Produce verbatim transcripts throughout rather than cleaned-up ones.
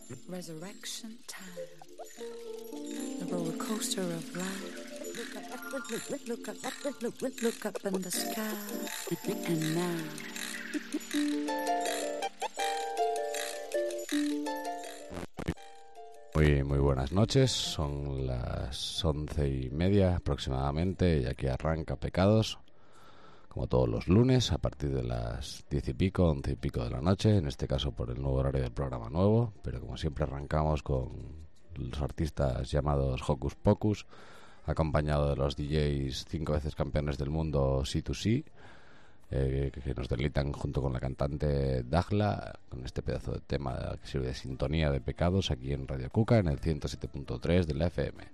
Resurrection time. The roller coaster of life. Look up, look, look, look up, look, look, look, look up in the sky. And now. Muy, muy buenas noches, son las once y media aproximadamente y aquí arranca Pecados, como todos los lunes, a partir de las diez y pico, once y pico de la noche, en este caso por el nuevo horario del programa nuevo, pero como siempre arrancamos con los artistas llamados Hocus Pocus, acompañado de los D Js cinco veces campeones del mundo C dos C, eh, que nos deleitan junto con la cantante Dagla con este pedazo de tema que sirve de sintonía de Pecados aquí en Radio Cuca en el ciento siete punto tres de la F M.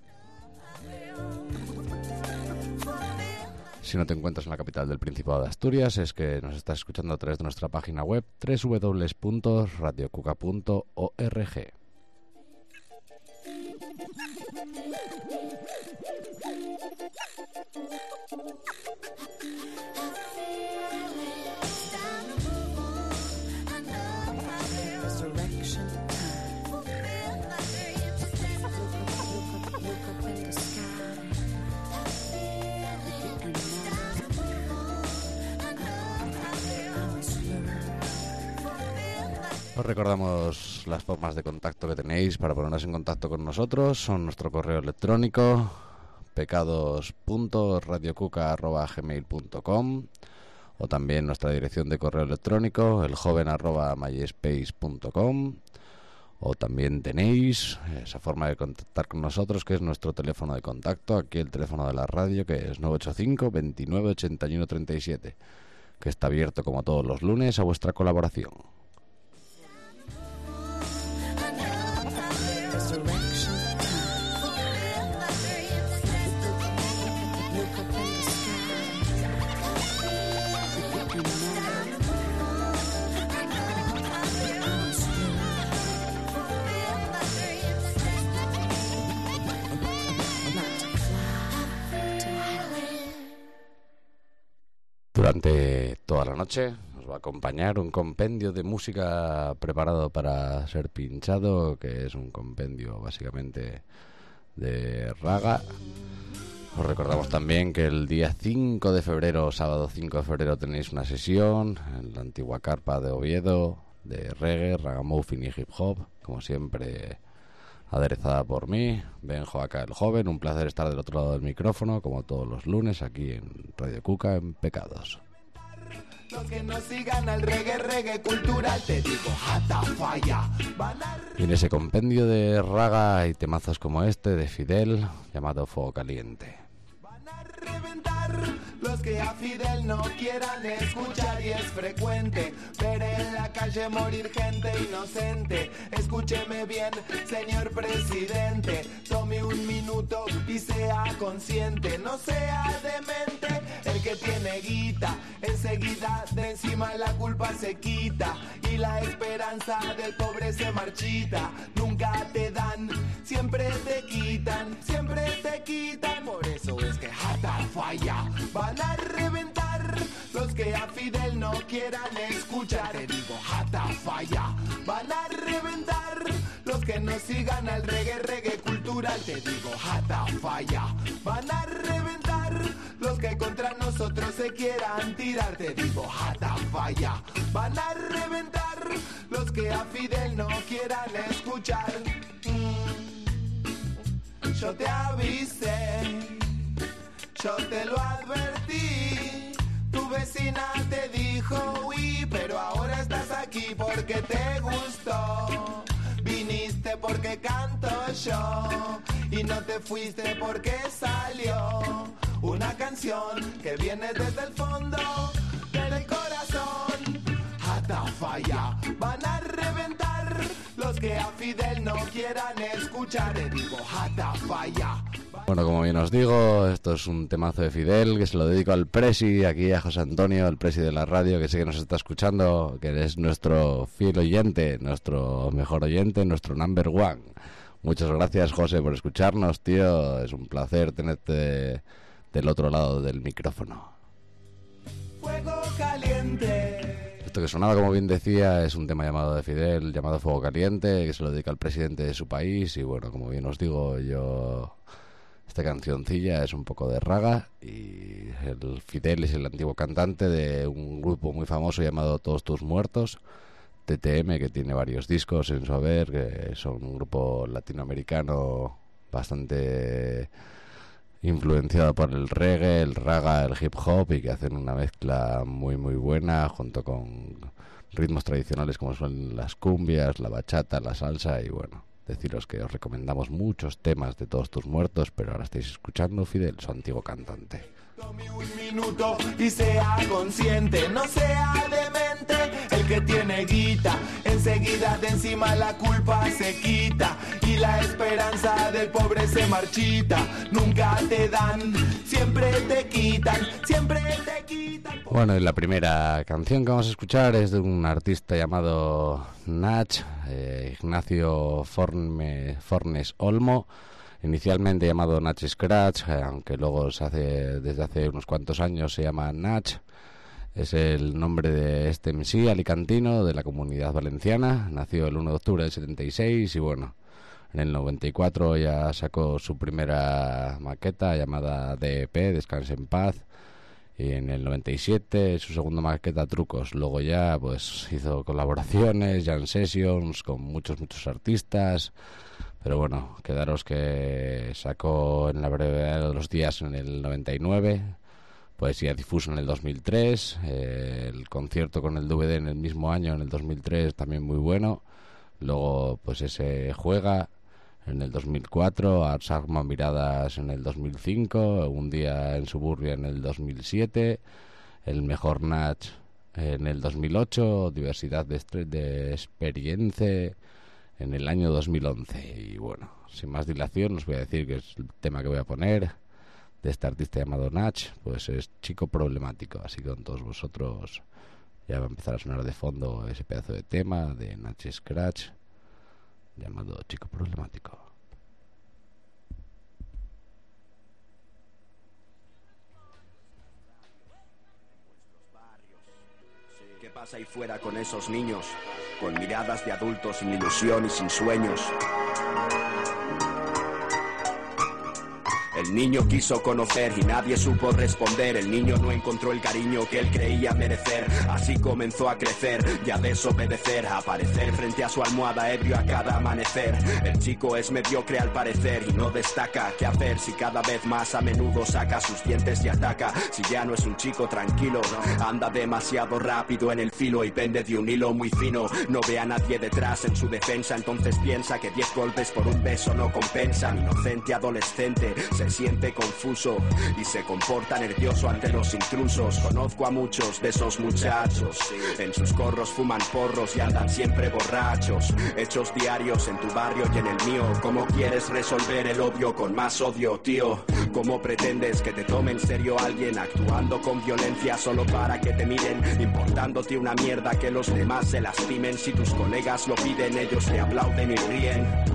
Si no te encuentras en la capital del Principado de Asturias, es que nos estás escuchando a través de nuestra página web doble u doble u doble u punto radio cuca punto org. Os recordamos las formas de contacto que tenéis para ponernos en contacto con nosotros. Son nuestro correo electrónico pecados punto radio cuca arroba gmail punto com o también nuestra dirección de correo electrónico eljoven arroba myspace punto com, o también tenéis esa forma de contactar con nosotros que es nuestro teléfono de contacto, aquí el teléfono de la radio, que es nueve ocho cinco, veintinueve, ochenta y uno, treinta y siete, que está abierto como todos los lunes a vuestra colaboración. Durante toda la noche nos va a acompañar un compendio de música preparado para ser pinchado, que es un compendio básicamente de raga. Os recordamos también que el día cinco de febrero, sábado cinco de febrero, tenéis una sesión en la antigua carpa de Oviedo de reggae, ragamuffin y hip hop, como siempre aderezada por mí, Benjo acá el joven. Un placer estar del otro lado del micrófono, como todos los lunes, aquí en Radio Cuca, en Pecados. Los que no sigan al reggae, reggae cultural, te digo, jata falla. Y en ese compendio de raga hay temazos como este de Fidel, llamado Fuego Caliente. Van a reventar los que a Fidel no quieran escuchar, y es frecuente ver en la calle morir gente inocente. Escúcheme bien, señor presidente, tome un minuto y sea consciente, no sea demente. El que tiene guita, enseguida de encima la culpa se quita, y la esperanza del pobre se marchita. Nunca te dan, siempre te quitan, siempre te quitan. Por eso es que jata falla. Van a reventar los que a Fidel no quieran escuchar. Te digo, jata falla. Van a reventar los que no sigan al reggae, reggae cultural. Te digo, jata falla. Van a reventar los que contra nosotros se quieran tirar. Te digo, jata falla. Van a reventar los que a Fidel no quieran escuchar. Mm, yo te avisé, yo te lo advertí. Tu vecina te dijo uy, pero ahora estás aquí porque te gustó. Viniste porque canto yo y no te fuiste porque salió una canción que viene desde el fondo del corazón. Jata falla. Van a reventar los que a Fidel no quieran escuchar. Te digo, jata falla. Bueno, como bien os digo, esto es un temazo de Fidel que se lo dedico al Presi, aquí a José Antonio, el Presi de la radio, que sé que nos está escuchando, que es nuestro fiel oyente, nuestro mejor oyente, nuestro number one. Muchas gracias, José, por escucharnos, tío. Es un placer tenerte del otro lado del micrófono. Fuego caliente. Esto que sonaba, como bien decía, es un tema llamado de Fidel, llamado Fuego Caliente, que se lo dedica al presidente de su país. Y bueno, como bien os digo, yo... Esta cancioncilla es un poco de raga y el Fidel es el antiguo cantante de un grupo muy famoso llamado Todos Tus Muertos, T T M, que tiene varios discos en su haber, que son un grupo latinoamericano bastante influenciado por el reggae, el raga, el hip hop, y que hacen una mezcla muy muy buena junto con ritmos tradicionales como son las cumbias, la bachata, la salsa. Y bueno, deciros que os recomendamos muchos temas de Todos Tus Muertos, pero ahora estáis escuchando Fidel, su antiguo cantante. Tome un minuto y sea consciente, no sea demente. El que tiene guita, enseguida de encima la culpa se quita y la esperanza del pobre se marchita. Nunca te dan, siempre te quitan, siempre te quitan. Bueno, y la primera canción que vamos a escuchar es de un artista llamado Nach, eh, Ignacio Forne, Fornes Olmo, inicialmente llamado Nach Scratch, eh, aunque luego se hace, desde hace unos cuantos años se llama Nach. Es el nombre de este M C alicantino de la Comunidad Valenciana. Nació el uno de octubre del setenta y seis y bueno, en el noventa y cuatro ya sacó su primera maqueta llamada D E P, Descanse en Paz. Y en el noventa y siete su segunda maqueta, Trucos. Luego ya pues hizo colaboraciones, jam sessions con muchos, muchos artistas. Pero bueno, quedaros que sacó en la brevedad de los días en el noventa y nueve, Poesía Difusa en el dos mil tres, eh, el concierto con el D V D en el mismo año, en el dos mil tres, también muy bueno. Luego pues ese Juega en el dos mil cuatro, Ars Arma Miradas en el dos mil cinco, Un Día en Suburbia en el dos mil siete, El Mejor Nach en el dos mil ocho, Diversidad de, de Experiencia en el año dos mil once. Y bueno, sin más dilación os voy a decir que es el tema que voy a poner de este artista llamado Nach, pues es Chico Problemático. Así que con todos vosotros ya va a empezar a sonar de fondo ese pedazo de tema de Nach Scratch llamado Chico Problemático. ¿Qué pasa ahí fuera con esos niños? Con miradas de adultos sin ilusión y sin sueños. El niño quiso conocer y nadie supo responder. El niño no encontró el cariño que él creía merecer. Así comenzó a crecer y a desobedecer, a aparecer frente a su almohada ebrio a cada amanecer. El chico es mediocre al parecer y no destaca. ¿Qué hacer si cada vez más a menudo saca sus dientes y ataca? Si ya no es un chico tranquilo, anda demasiado rápido en el filo y pende de un hilo muy fino. No ve a nadie detrás en su defensa, entonces piensa que diez golpes por un beso no compensan. Inocente adolescente se siente confuso y se comporta nervioso ante los intrusos. Conozco a muchos de esos muchachos, en sus corros fuman porros y andan siempre borrachos. Hechos diarios en tu barrio y en el mío. ¿Cómo quieres resolver el odio con más odio, tío? ¿Cómo pretendes que te tome en serio alguien actuando con violencia solo para que te miren? Importándote una mierda que los demás se lastimen. Si tus colegas lo piden, ellos te aplauden y ríen.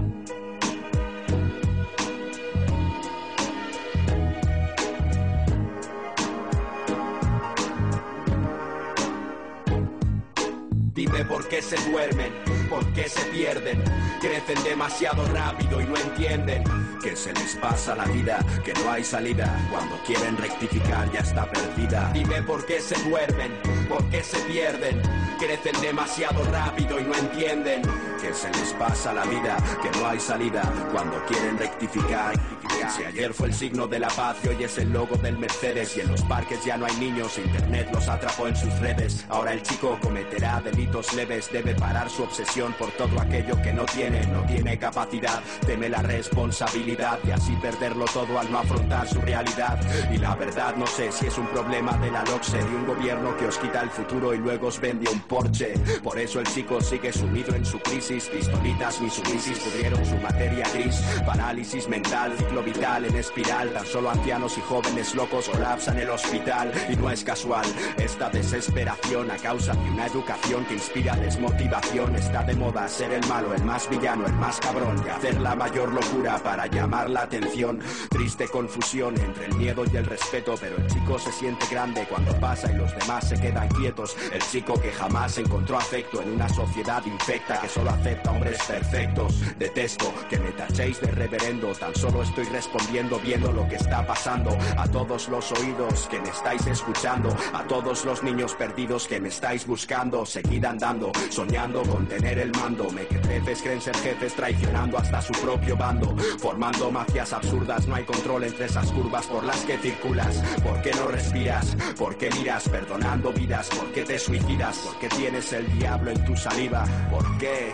Dime por qué se duermen, por qué se pierden, crecen demasiado rápido y no entienden que se les pasa la vida, que no hay salida, cuando quieren rectificar ya está perdida. Dime por qué se duermen, por qué se pierden, crecen demasiado rápido y no entienden que se les pasa la vida, que no hay salida, cuando quieren rectificar. Si ayer fue el signo de la paz y hoy es el logo del Mercedes, y en los parques ya no hay niños, internet los atrapó en sus redes. Ahora el chico cometerá delitos leves, debe parar su obsesión por todo aquello que no tiene, no tiene capacidad, teme la responsabilidad y así perderlo todo al no afrontar su realidad. Y la verdad no sé si es un problema de la LOCSE, de un gobierno que os quita el futuro y luego os vende un Porsche. Por eso el chico sigue sumido en su crisis, pistolitas ni su crisis pudrieron su materia gris, parálisis mental, ciclo vital en espiral, tan solo ancianos y jóvenes locos colapsan el hospital. Y no es casual esta desesperación a causa de una educación que inspira desmotivación. Está de moda ser el malo, el más villano, el más cabrón, y hacer la mayor locura para llamar la atención. Triste confusión entre el miedo y el respeto, pero el chico se siente grande cuando pasa y los demás se quedan quietos. El chico que jamás jamás encontró afecto en una sociedad infecta que solo acepta hombres perfectos. Detesto que me tachéis de reverendo, tan solo estoy respondiendo viendo lo que está pasando. A todos los oídos que me estáis escuchando, a todos los niños perdidos que me estáis buscando, seguid andando, soñando con tener el mando. Me que jefes creen ser jefes traicionando hasta su propio bando, formando mafias absurdas. No hay control entre esas curvas por las que circulas. ¿Por qué no respiras? ¿Por qué miras perdonando vidas? ¿Por qué te suicidas? ¿Por qué tienes el diablo en tu saliva? ¿Por qué?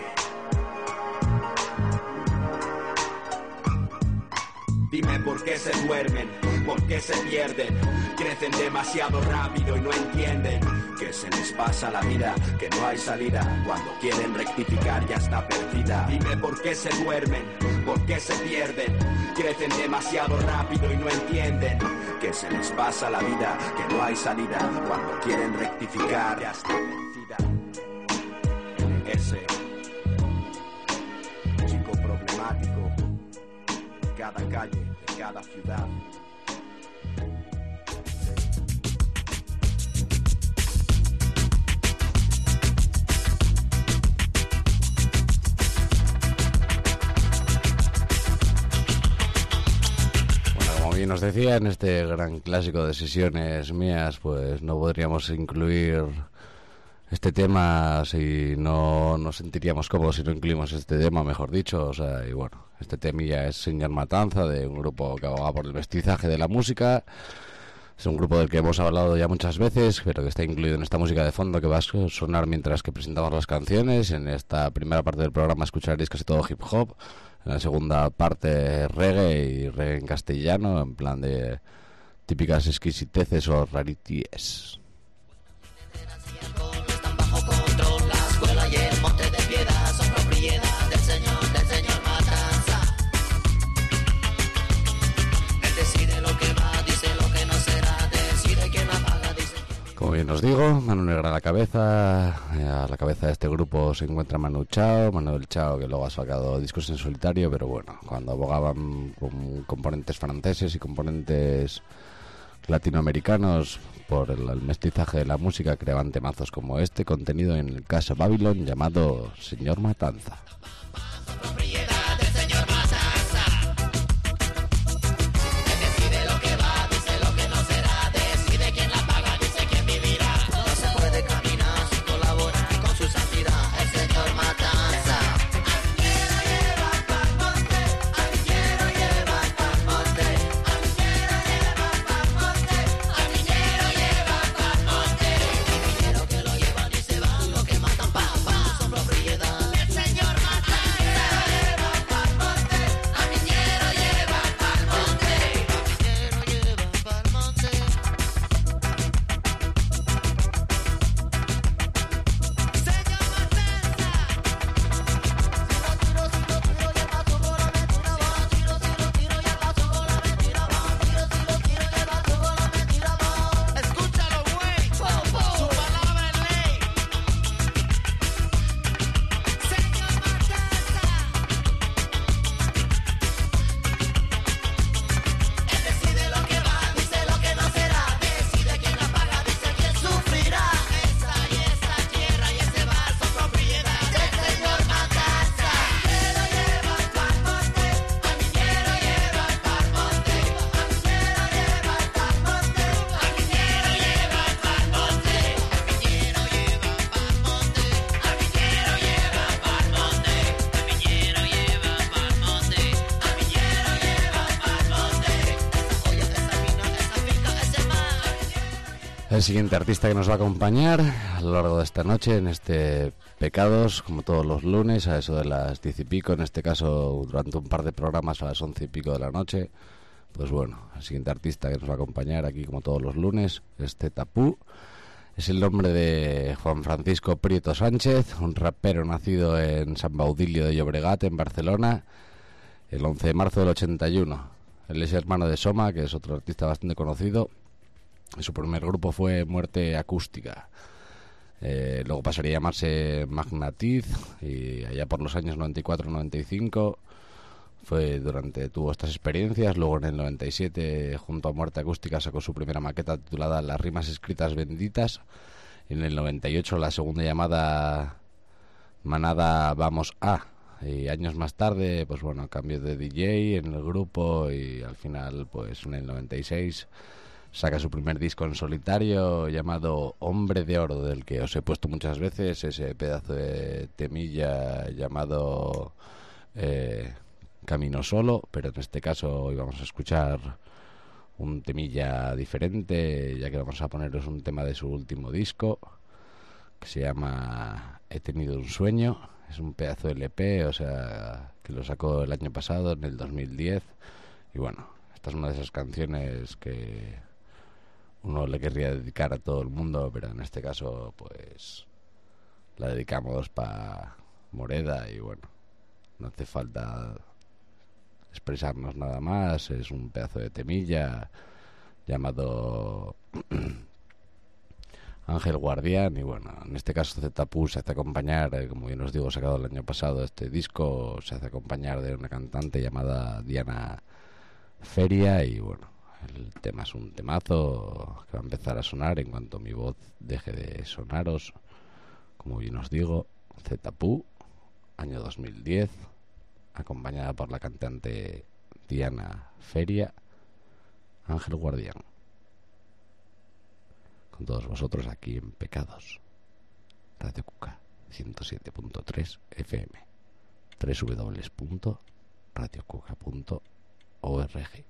Dime por qué se duermen, por qué se pierden, crecen demasiado rápido y no entienden que se les pasa la vida, que no hay salida, cuando quieren rectificar ya está perdida. Dime por qué se duermen, por qué se pierden, crecen demasiado rápido y no entienden que se les pasa la vida, que no hay salida, cuando quieren rectificar ya está perdida. Ese chico problemático, cada calle de cada ciudad. Bueno, como bien os decía, en este gran clásico de sesiones mías, pues no podríamos incluir este tema si no nos sentiríamos cómodos si no incluimos este tema, mejor dicho. O sea, y bueno, este temilla es Señor Matanza, de un grupo que aboga por el mestizaje de la música. Es un grupo del que hemos hablado ya muchas veces, pero que está incluido en esta música de fondo que va a sonar mientras que presentamos las canciones. En esta primera parte del programa escucharéis casi todo hip hop, en la segunda parte reggae y reggae en castellano, en plan de típicas exquisiteces o rarities. Como bien os digo, Manu Negra a la cabeza. A la cabeza de este grupo se encuentra Manu Chao, Manuel Chao, que luego ha sacado discos en solitario, pero bueno, cuando abogaban con componentes franceses y componentes latinoamericanos por el, el mestizaje de la música, creaban temazos como este, contenido en el Casa Babylon, llamado Señor Matanza. El siguiente artista que nos va a acompañar a lo largo de esta noche en este Pecados, como todos los lunes, a eso de las diez y pico, en este caso durante un par de programas a las once y pico de la noche. Pues bueno, el siguiente artista que nos va a acompañar aquí como todos los lunes es Tapú. Es el nombre de Juan Francisco Prieto Sánchez, un rapero nacido en San Baudilio de Llobregat, en Barcelona, el once de marzo del ochenta y uno. Él es hermano de Soma, que es otro artista bastante conocido. Su primer grupo fue Muerte Acústica. Eh, luego pasaría a llamarse Magnatiz, y allá por los años noventa y cuatro noventa y cinco fue durante tuvo estas experiencias. Luego en el noventa y siete, junto a Muerte Acústica, sacó su primera maqueta titulada Las rimas escritas benditas. En el noventa y ocho la segunda llamada Manada Vamos A. Y años más tarde, pues bueno, cambio de D J en el grupo y al final, pues en el noventa y seis saca su primer disco en solitario llamado Hombre de Oro, del que os he puesto muchas veces ese pedazo de temilla llamado eh, Camino Solo, pero en este caso hoy vamos a escuchar un temilla diferente, ya que vamos a poneros un tema de su último disco que se llama He tenido un sueño. Es un pedazo de L P, o sea, que lo sacó el año pasado, en el dos mil diez. Y bueno, esta es una de esas canciones que uno le querría dedicar a todo el mundo, pero en este caso, pues, la dedicamos para Moreda. Y bueno, no hace falta expresarnos nada más. Es un pedazo de temilla llamado Ángel Guardián. Y bueno, en este caso Zetapu se hace acompañar, eh, como bien os digo, sacado el año pasado este disco, se hace acompañar de una cantante llamada Diana Feria. Y bueno, el tema es un temazo que va a empezar a sonar en cuanto mi voz deje de sonaros. Como bien os digo, Zetapu, año dos mil diez, acompañada por la cantante Diana Feria, Ángel Guardián. Con todos vosotros aquí en Pecados, Radio Cuca ciento siete punto tres F M, doble u doble u doble u punto radio cuca punto org.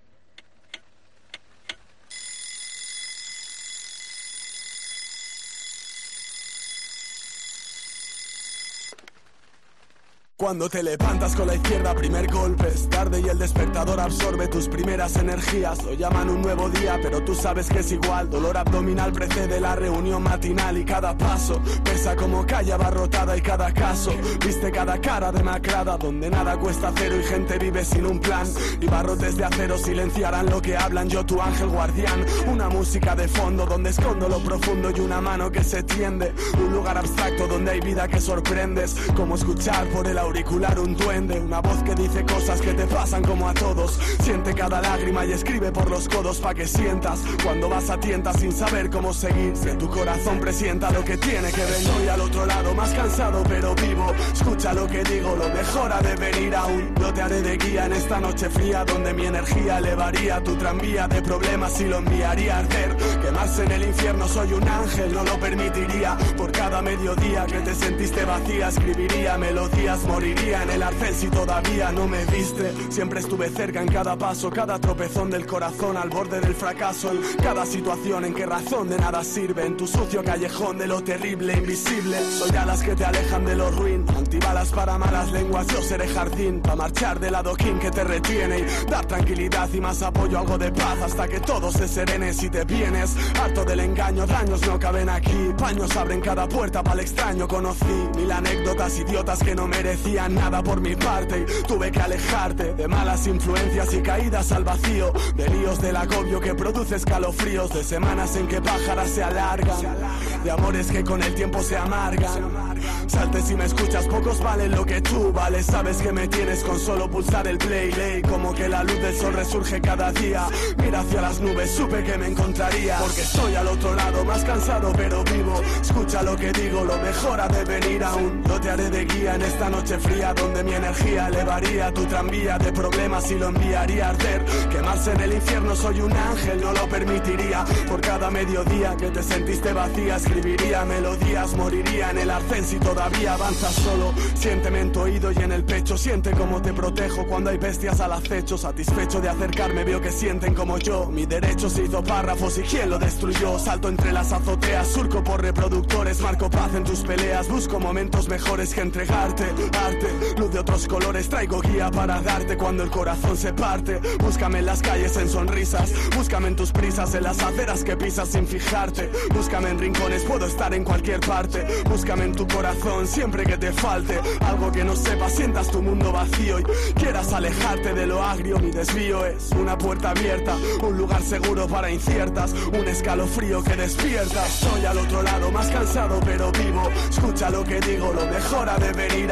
Cuando te levantas con la izquierda, primer golpe es tarde y el despertador absorbe tus primeras energías. Lo llaman un nuevo día, pero tú sabes que es igual. Dolor abdominal precede la reunión matinal y cada paso pesa como calle abarrotada y cada caso viste cada cara demacrada, donde nada cuesta cero y gente vive sin un plan. Y barrotes de acero silenciarán lo que hablan. Yo, tu ángel guardián, una música de fondo donde escondo lo profundo y una mano que se tiende. Un lugar abstracto donde hay vida que sorprendes, como escuchar por el auricular un duende, una voz que dice cosas que te pasan como a todos. Siente cada lágrima y escribe por los codos pa' que sientas cuando vas a tientas sin saber cómo seguir. Que tu corazón presienta lo que tiene que venir. Estoy al otro lado, más cansado pero vivo. Escucha lo que digo, lo mejor ha de venir aún. Yo te haré de guía en esta noche fría, donde mi energía elevaría tu tranvía de problemas y lo enviaría a arder. Quemarse en el infierno, soy un ángel, no lo permitiría. Por cada mediodía que te sentiste vacía, escribiría melodías. Moriría en el arcén si todavía no me viste. Siempre estuve cerca en cada paso, cada tropezón del corazón al borde del fracaso, en cada situación en que razón de nada sirve, en tu sucio callejón de lo terrible invisible. Soy alas que te alejan de lo ruin, antibalas para malas lenguas. Yo seré jardín pa' marchar del adoquín que te retiene y dar tranquilidad y más apoyo, algo de paz hasta que todo se serene. Si te vienes harto del engaño, daños no caben aquí. Paños abren cada puerta para el extraño. Conocí mil anécdotas idiotas que no merecían nada por mi parte y tuve que alejarte de malas influencias y caídas al vacío, de líos del agobio que produce escalofríos, de semanas en que pájaras se alargan, de amores que con el tiempo se amargan. Salte si me escuchas, pocos valen lo que tú vales. Sabes que me tienes con solo pulsar el play, ley, como que la luz del sol resurge cada día. Mira hacia las nubes, supe que me encontraría, porque estoy al otro lado, más cansado pero vivo. Escucha lo que digo, lo mejor ha de venir aún. Yo te haré de guía en esta noche fría, donde mi energía elevaría tu tranvía de problemas y lo enviaría a arder. Quemarse en el infierno, soy un ángel, no lo permitiría. Por cada mediodía que te sentiste vacía, escribiría melodías. Moriría en el arcén si todavía avanzas solo. Siénteme en tu oído y en el pecho, siente cómo te protejo cuando hay bestias al acecho. Satisfecho de acercarme, veo que sienten como yo. Mi derecho se hizo párrafos y quién lo destruyó. Salto entre las azoteas, surco por reproductores, marco paz en tus peleas. Busco momentos mejores que entregarte arte, luz de otros colores, traigo guía para darte cuando el corazón se parte. Búscame en las calles en sonrisas, búscame en tus prisas, en las aceras que pisas sin fijarte. Búscame en rincones, puedo estar en cualquier parte. Búscame en tu corazón siempre que te falte algo que no sepas, sientas tu mundo vacío y quieras alejarte de lo agrio. Mi desvío es una puerta abierta, un lugar seguro para inciertas, un escalofrío que despierta. Estoy al otro lado, más cansado pero vivo. Escucha lo que digo, lo mejor ha de venir aún.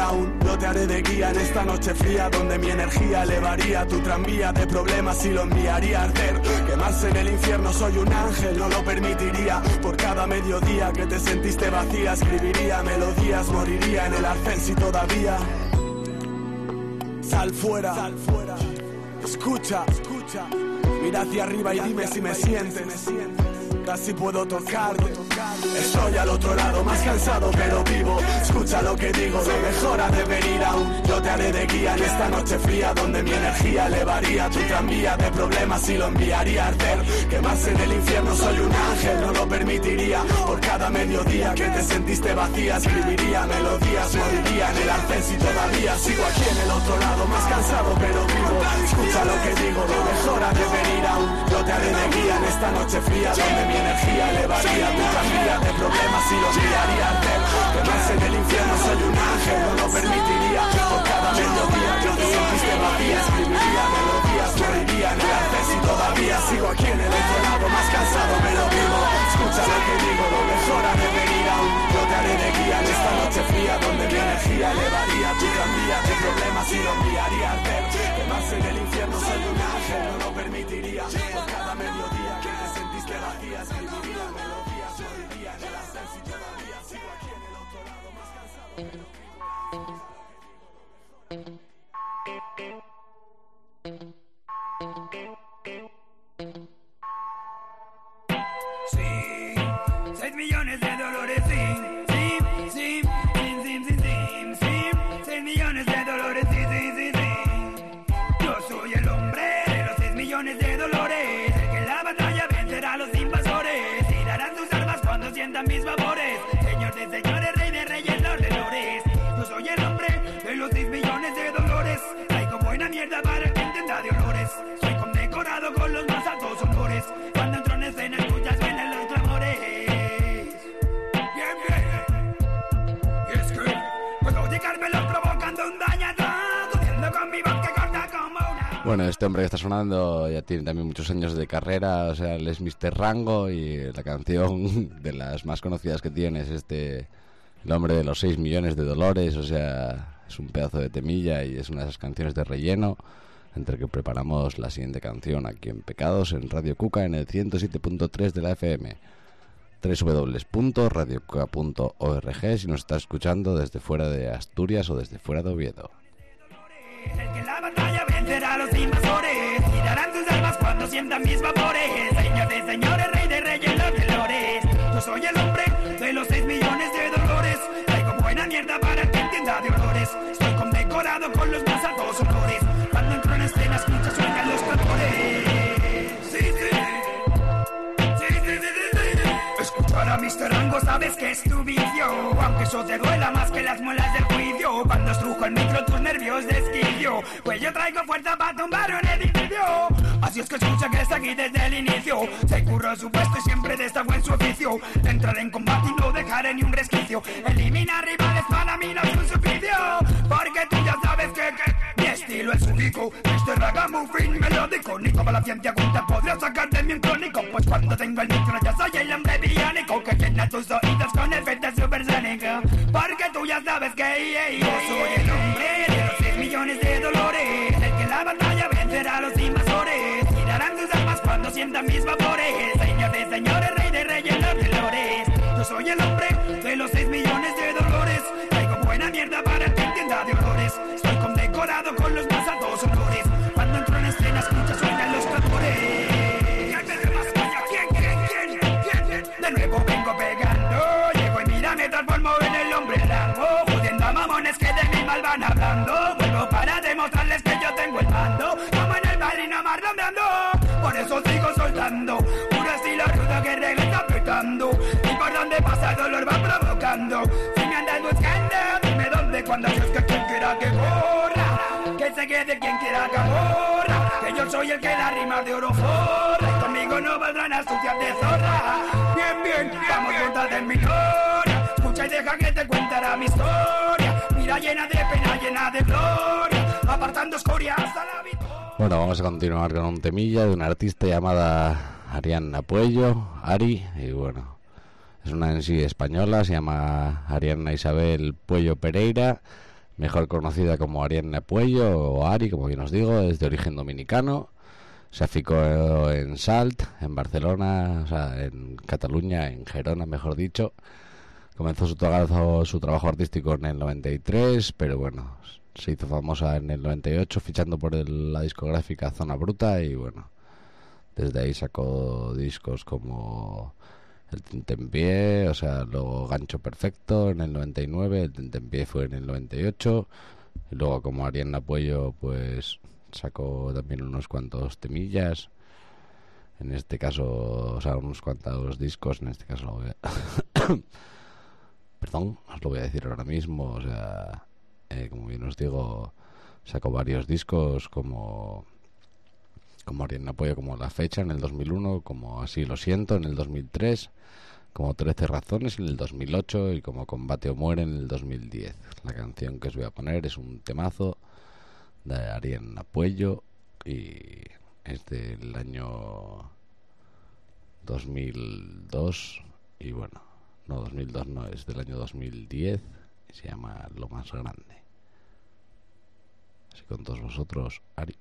Yo te haré de guía en esta noche fría, donde mi energía elevaría tu tranvía de problemas y lo enviaría a arder. Quemarse en el infierno, soy un ángel, no lo permitiría. Por cada mediodía que te sentiste vacía, escribiría melodías, moriría en el arcén si todavía. Sal fuera, sal fuera. Escucha, escucha. Mira hacia arriba y dime si me sientes. Casi puedo tocarte. Estoy al otro lado, más cansado pero vivo. Escucha lo que digo, lo mejor ha de venir aún. Yo te haré de guía en esta noche fría, donde mi energía elevaría tu tranvía de problemas y lo enviaría a arder. Quemarse en el infierno, soy un ángel, no lo permitiría. Por cada mediodía que te sentiste vacía, escribiría melodías, moriría en el arcén si todavía sigo aquí en el otro lado, más cansado pero vivo. Escucha lo que digo, lo mejor ha de venir aún. Yo te haré de guía en esta noche fría, donde mi energía elevaría tu tranvía de problemas y lo enviaría a arder. Quemarse en el infierno, soy un ángel, no lo permitiría. Por cada mediodía que te sentiste vacía, escribiría melodías, moriría en el arcén si todavía sigo aquí en el otro lado, más cansado pero vivo. Escucha lo que digo, lo mejor ha de venir aún. Yo te haré de guía en esta noche fría, donde mi energía elevaría tu tranvía de problemas y lo enviaría a arder. Quemarse en el infierno, soy un ángel, no lo permitiría. Por cada mediodía que te sentiste vacía, escribiría melodías, moriría en el arcén si todavía sigo aquí en el otro lado, más cansado. Sí, seis millones de dólares, sí, sí, sí, sí, sí, sí, sí, sí, seis millones de dólares, sí, sí, sí, sí. Yo soy el hombre de los seis millones de dolores, el que en la batalla vencerá a los invasores y darán sus armas cuando sientan mis vapores. Señor de señores, rey de reyes, lord de lores. Yo soy el hombre de los seis millones de dolores. Traigo buena mierda para el que entienda de olores. Soy condecorado con los más altos honores. Cuando entro en escena escuchas suenan los clamores. Bien, bien. Y es que puedo llegármelo provocando un dañado, viendo con mi voz que corta como una... Bueno, este hombre que está sonando ya tiene también muchos años de carrera, o sea, él es mister Rango y la canción de las más conocidas que tiene es este, el hombre de los seis millones de dolores, o sea, es un pedazo de temilla y es una de esas canciones de relleno entre que preparamos la siguiente canción aquí en Pecados en Radio Cuca en el ciento siete punto tres de la F M, doble u doble u doble u punto radio cuca punto org si nos está escuchando desde fuera de Asturias o desde fuera de Oviedo. El que en la batalla vencerá a los invasores y darán sus armas cuando sientan mis vapores. Señor de señores, rey de reyes, lord de lores. Yo soy el hombre de los seis millones de dolores. Traigo buena mierda para el que entienda de olores. Estoy condecorado con los más altos honores. Cuando entro en escena escucha suenan los tambores. Sí, sí. Sí, sí, sí, sí, sí. Escuchar a mister Rango sabes que es tu vicio, aunque eso te duela más que las muelas del juicio. Cuando estrujo el micro tus nervios desquicio, pues yo traigo fuerza para tumbar un edificio. Así es que escucha que está aquí desde el inicio. Se curró su puesto y siempre destacó en su oficio. Entraré en combate y no dejaré ni un resquicio. Eliminar rivales para mí no es un suplicio, porque tú ya sabes que, que mi estilo es único. Este ragamuffin melódico, ni como la ciencia oculta podría sacar de mí un crónico. Pues cuando tengo el micro ya soy el hombre biónico que llena tus oídos con efectos supersónicos. Porque tú ya sabes que yeah, yeah, yo soy el hombre de los seis millones de dolores, el que en la batalla vencerá a los invasores y darán sus armas cuando sientan mis vapores. Señor de señores, rey de reyes, lord de lores. Yo soy el hombre de los seis millones de dolores. Traigo buena mierda para el que entienda de olores. Estoy condecorado con los más altos honores. Cuando entro en escena escucha suenan los tambores. ¿Quién, quién, quién, quién, quién? De nuevo vengo pegando. Llego y mira me transformo en el hombre rango, jodiendo a mamones que de mí mal van hablando. Vuelvo para demostrarles que yo tengo el mando, como en el Padrino Marlon Brando. Por eso sigo soltando un estilo rudo que regresa apretando. Y por donde pasa el dolor va provocando. Si me andas buscando, dime dónde, cuando yo es que quien quiera que corra, que se quede quien quiera que corra, que yo soy el que la rima de oro forra. Y conmigo no valdrán astucias de zorra. Bien, bien, vamos juntas de mi gloria. Escucha y deja que te cuentará mi historia. Mira llena de pena, llena de gloria, apartando escoria hasta la victoria. Bueno, vamos a continuar con un temilla de una artista llamada Arianna Puello, Ari, y bueno, es una en sí española, se llama Arianna Isabel Puello Pereira, mejor conocida como Ariadna Puello o Ari, como bien os digo, es de origen dominicano. Se aficó en Salt, en Barcelona, o sea, en Cataluña, en Gerona, mejor dicho. Comenzó su trabajo, su trabajo artístico en el noventa y tres, pero bueno, se hizo famosa en el noventa y ocho fichando por el, la discográfica Zona Bruta, y bueno, desde ahí sacó discos como El Tentempié, o sea, luego Gancho Perfecto en el noventa y nueve, El Tentempié fue en el noventa y ocho, y luego como Ariadna Puello pues sacó también unos cuantos temillas, en este caso, o sea, unos cuantos discos, en este caso lo voy a... perdón, os lo voy a decir ahora mismo, o sea, eh, como bien os digo, sacó varios discos como como Ariadna Puello, como La Fecha en el dos mil uno, como Así lo siento en el dos mil tres, como trece razones en el dos mil ocho y como Combate o muere en el dos mil diez. La canción que os voy a poner es un temazo de Ariadna Puello y es del año dos mil dos, y bueno, no, dos mil dos no, es del año dos mil diez y se llama Lo más grande. Así con todos vosotros, Ari.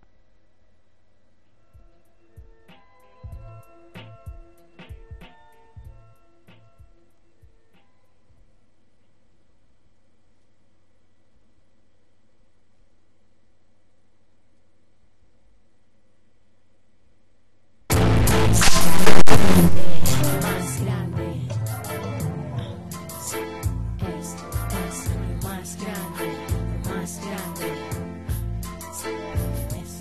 Más grande, es, es lo más grande, lo más grande, es,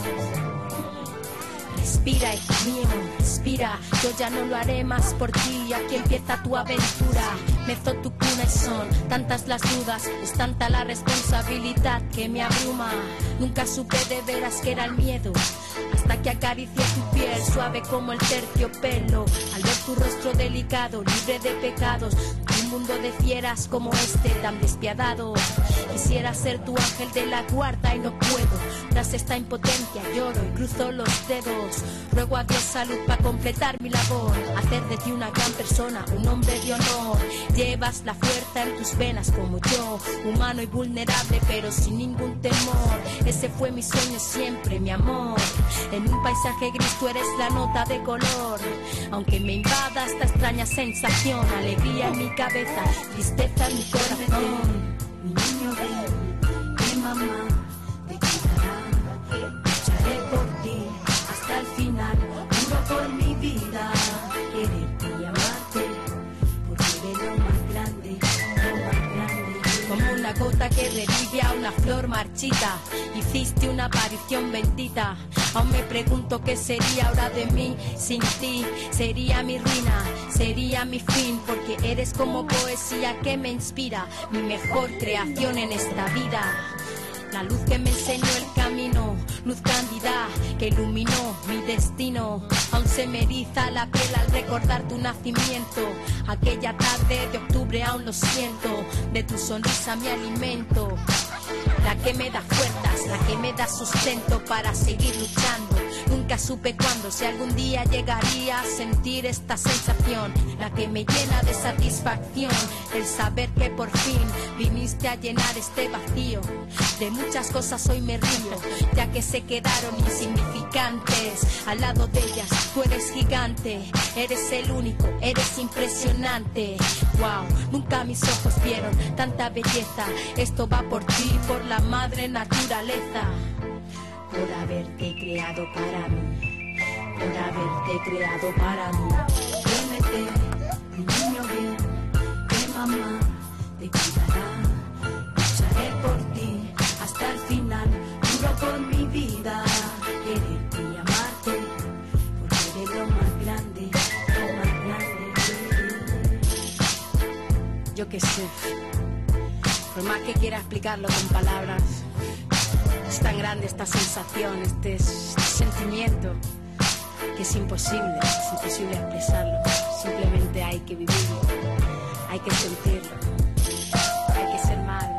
es. Respira, hijo mío, respira, yo ya no lo haré más por ti, aquí empieza tu aventura. Mezo tu cuna y son tantas las dudas, es tanta la responsabilidad que me abruma. Nunca supe de veras que era el miedo, hasta que acaricié tu piel suave como el terciopelo. Al ver tu rostro delicado, libre de pecados, un mundo de fieras como este tan despiadado. Quisiera ser tu ángel de la guarda y no puedo. Tras esta impotencia lloro y cruzo los dedos. Ruego a Dios salud para completar mi labor, hacer de ti una gran persona, un hombre de honor. Llevas la fuerza en tus venas como yo, humano y vulnerable pero sin ningún temor. Ese fue mi sueño siempre, mi amor. En un paisaje gris tú eres la nota de color. Aunque me invada esta extraña sensación, alegría en mi cabeza, tristeza en mi corazón. Mi niño ven, mi mamá te cuidará. Lucharé por ti hasta el final, juro por mi vida quererte y amarte, porque eres lo más grande, lo más grande. Como una gota que revive a una flor marchita, hiciste una aparición bendita. Aún me pregunto qué sería ahora de mí sin ti. Sería mi ruina, sería mi fin, porque eres como poesía que me inspira, mi mejor creación en esta vida. La luz que me enseñó el camino, luz cándida que iluminó mi destino. Aún se me eriza la piel al recordar tu nacimiento. Aquella tarde de octubre aún lo siento, de tu sonrisa me alimento. La que me da fuerzas, la que me da sustento para seguir luchando. Nunca supe cuándo, si algún día llegaría a sentir esta sensación, la que me llena de satisfacción, el saber que por fin viniste a llenar este vacío. De muchas cosas hoy me río, ya que se quedaron insignificantes. Al lado de ellas tú eres gigante, eres el único, eres impresionante. Wow, nunca mis ojos vieron tanta belleza. Esto va por ti, por la madre naturaleza. Por haberte creado para mí, por haberte creado para mí. Duérmete, mi niño bien, que mamá te cuidará. Lucharé por ti hasta el final, juro por mi vida quererte y amarte, porque eres lo más grande, lo más grande. Yo qué sé, por más que quiera explicarlo con palabras, es tan grande esta sensación, este, este sentimiento, que es imposible, es imposible expresarlo. Simplemente hay que vivirlo, hay que sentirlo, hay que ser madre.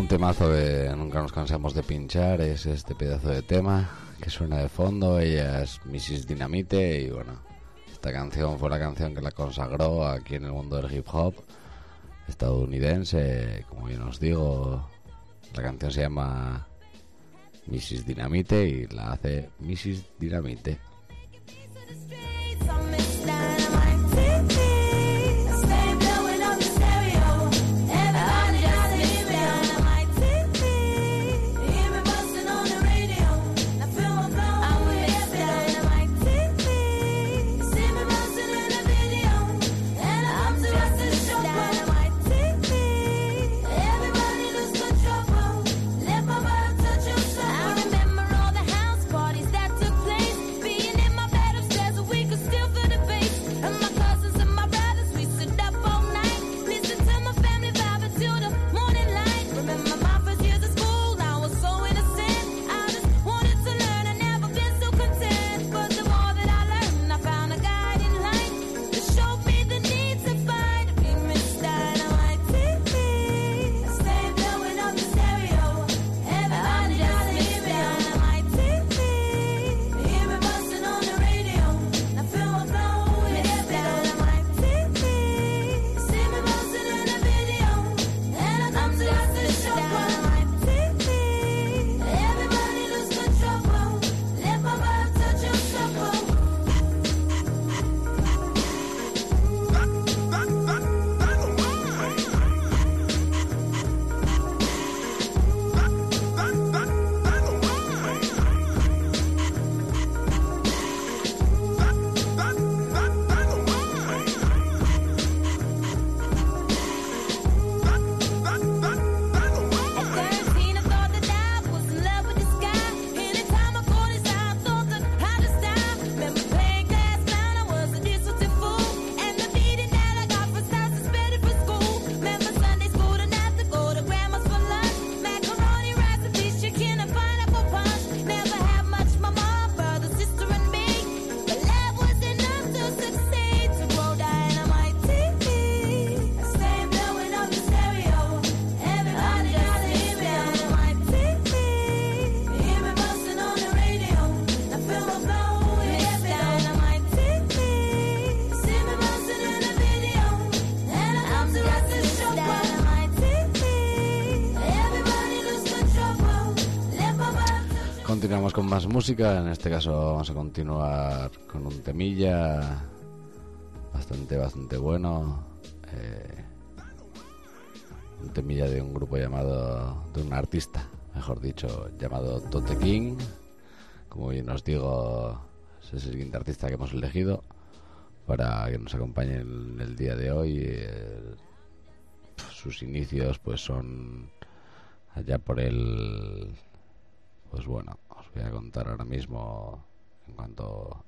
Un temazo que nunca nos cansamos de pinchar es este pedazo de tema que suena de fondo. Ella es missus Dynamite y bueno, esta canción fue la canción que la consagró aquí en el mundo del hip hop estadounidense. Como bien os digo, la canción se llama missus Dynamite y la hace missus Dynamite. Continuamos con más música. En este caso vamos a continuar con un temilla bastante, bastante bueno. Eh, un temilla de un grupo llamado, de un artista, mejor dicho, llamado Tote King. Como bien os digo, es el siguiente artista que hemos elegido para que nos acompañe en el día de hoy. Eh, sus inicios pues son allá por el... Pues bueno, os voy a contar ahora mismo, en cuanto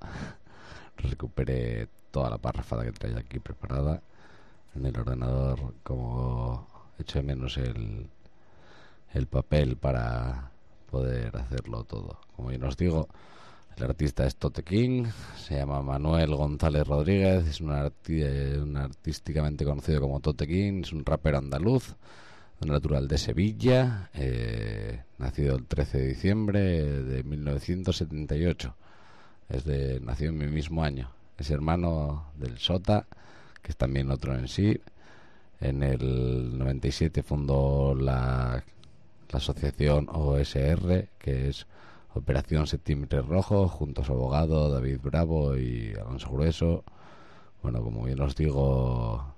recupere toda la parrafada que traigo aquí preparada en el ordenador. Como echo de menos el, el papel para poder hacerlo todo. Como bien os digo, el artista es Tote King, se llama Manuel González Rodríguez, es un, arti- un artísticamente conocido como Tote King, es un rapero andaluz, natural de Sevilla, eh, nacido el trece de diciembre de mil novecientos setenta y ocho. Es de, nació en mi mismo año. Es hermano del Sota, que es también otro en sí. En el noventa y siete fundó la, la asociación O S R, que es Operación Septiembre Rojo, junto a su abogado David Bravo y Alonso Grueso. Bueno, como bien os digo,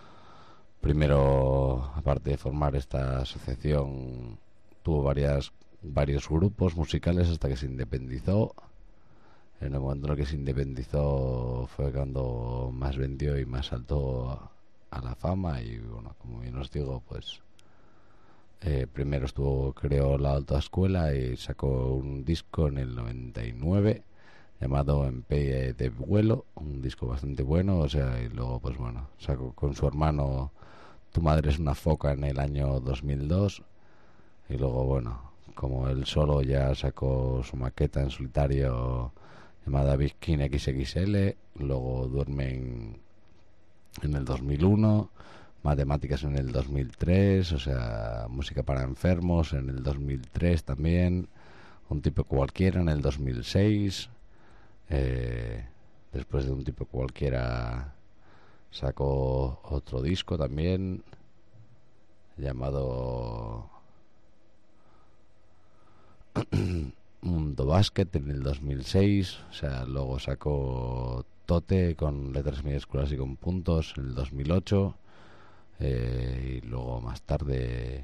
primero, aparte de formar esta asociación, tuvo varias, varios grupos musicales hasta que se independizó. En el momento en el que se independizó fue cuando más vendió y más saltó a la fama. Y bueno, como bien os digo, pues eh, primero estuvo, creó la Alta Escuela y sacó un disco en el noventa y nueve llamado En Pie de Vuelo, un disco bastante bueno. O sea, y luego pues bueno, sacó con su hermano Tu Madre es una Foca en el año dos mil dos. Y luego bueno, como él solo, ya sacó su maqueta en solitario llamada Big King X X L. Luego Duermen en el dos mil uno, Matemáticas en el dos mil tres, o sea, Música para enfermos en el dos mil tres también, Un tipo cualquiera en el dos mil seis, eh, después de Un tipo cualquiera sacó otro disco también llamado Mundo Basket en el dos mil seis, o sea, luego sacó Tote con letras minúsculas y con puntos en el dos mil ocho, eh, y luego más tarde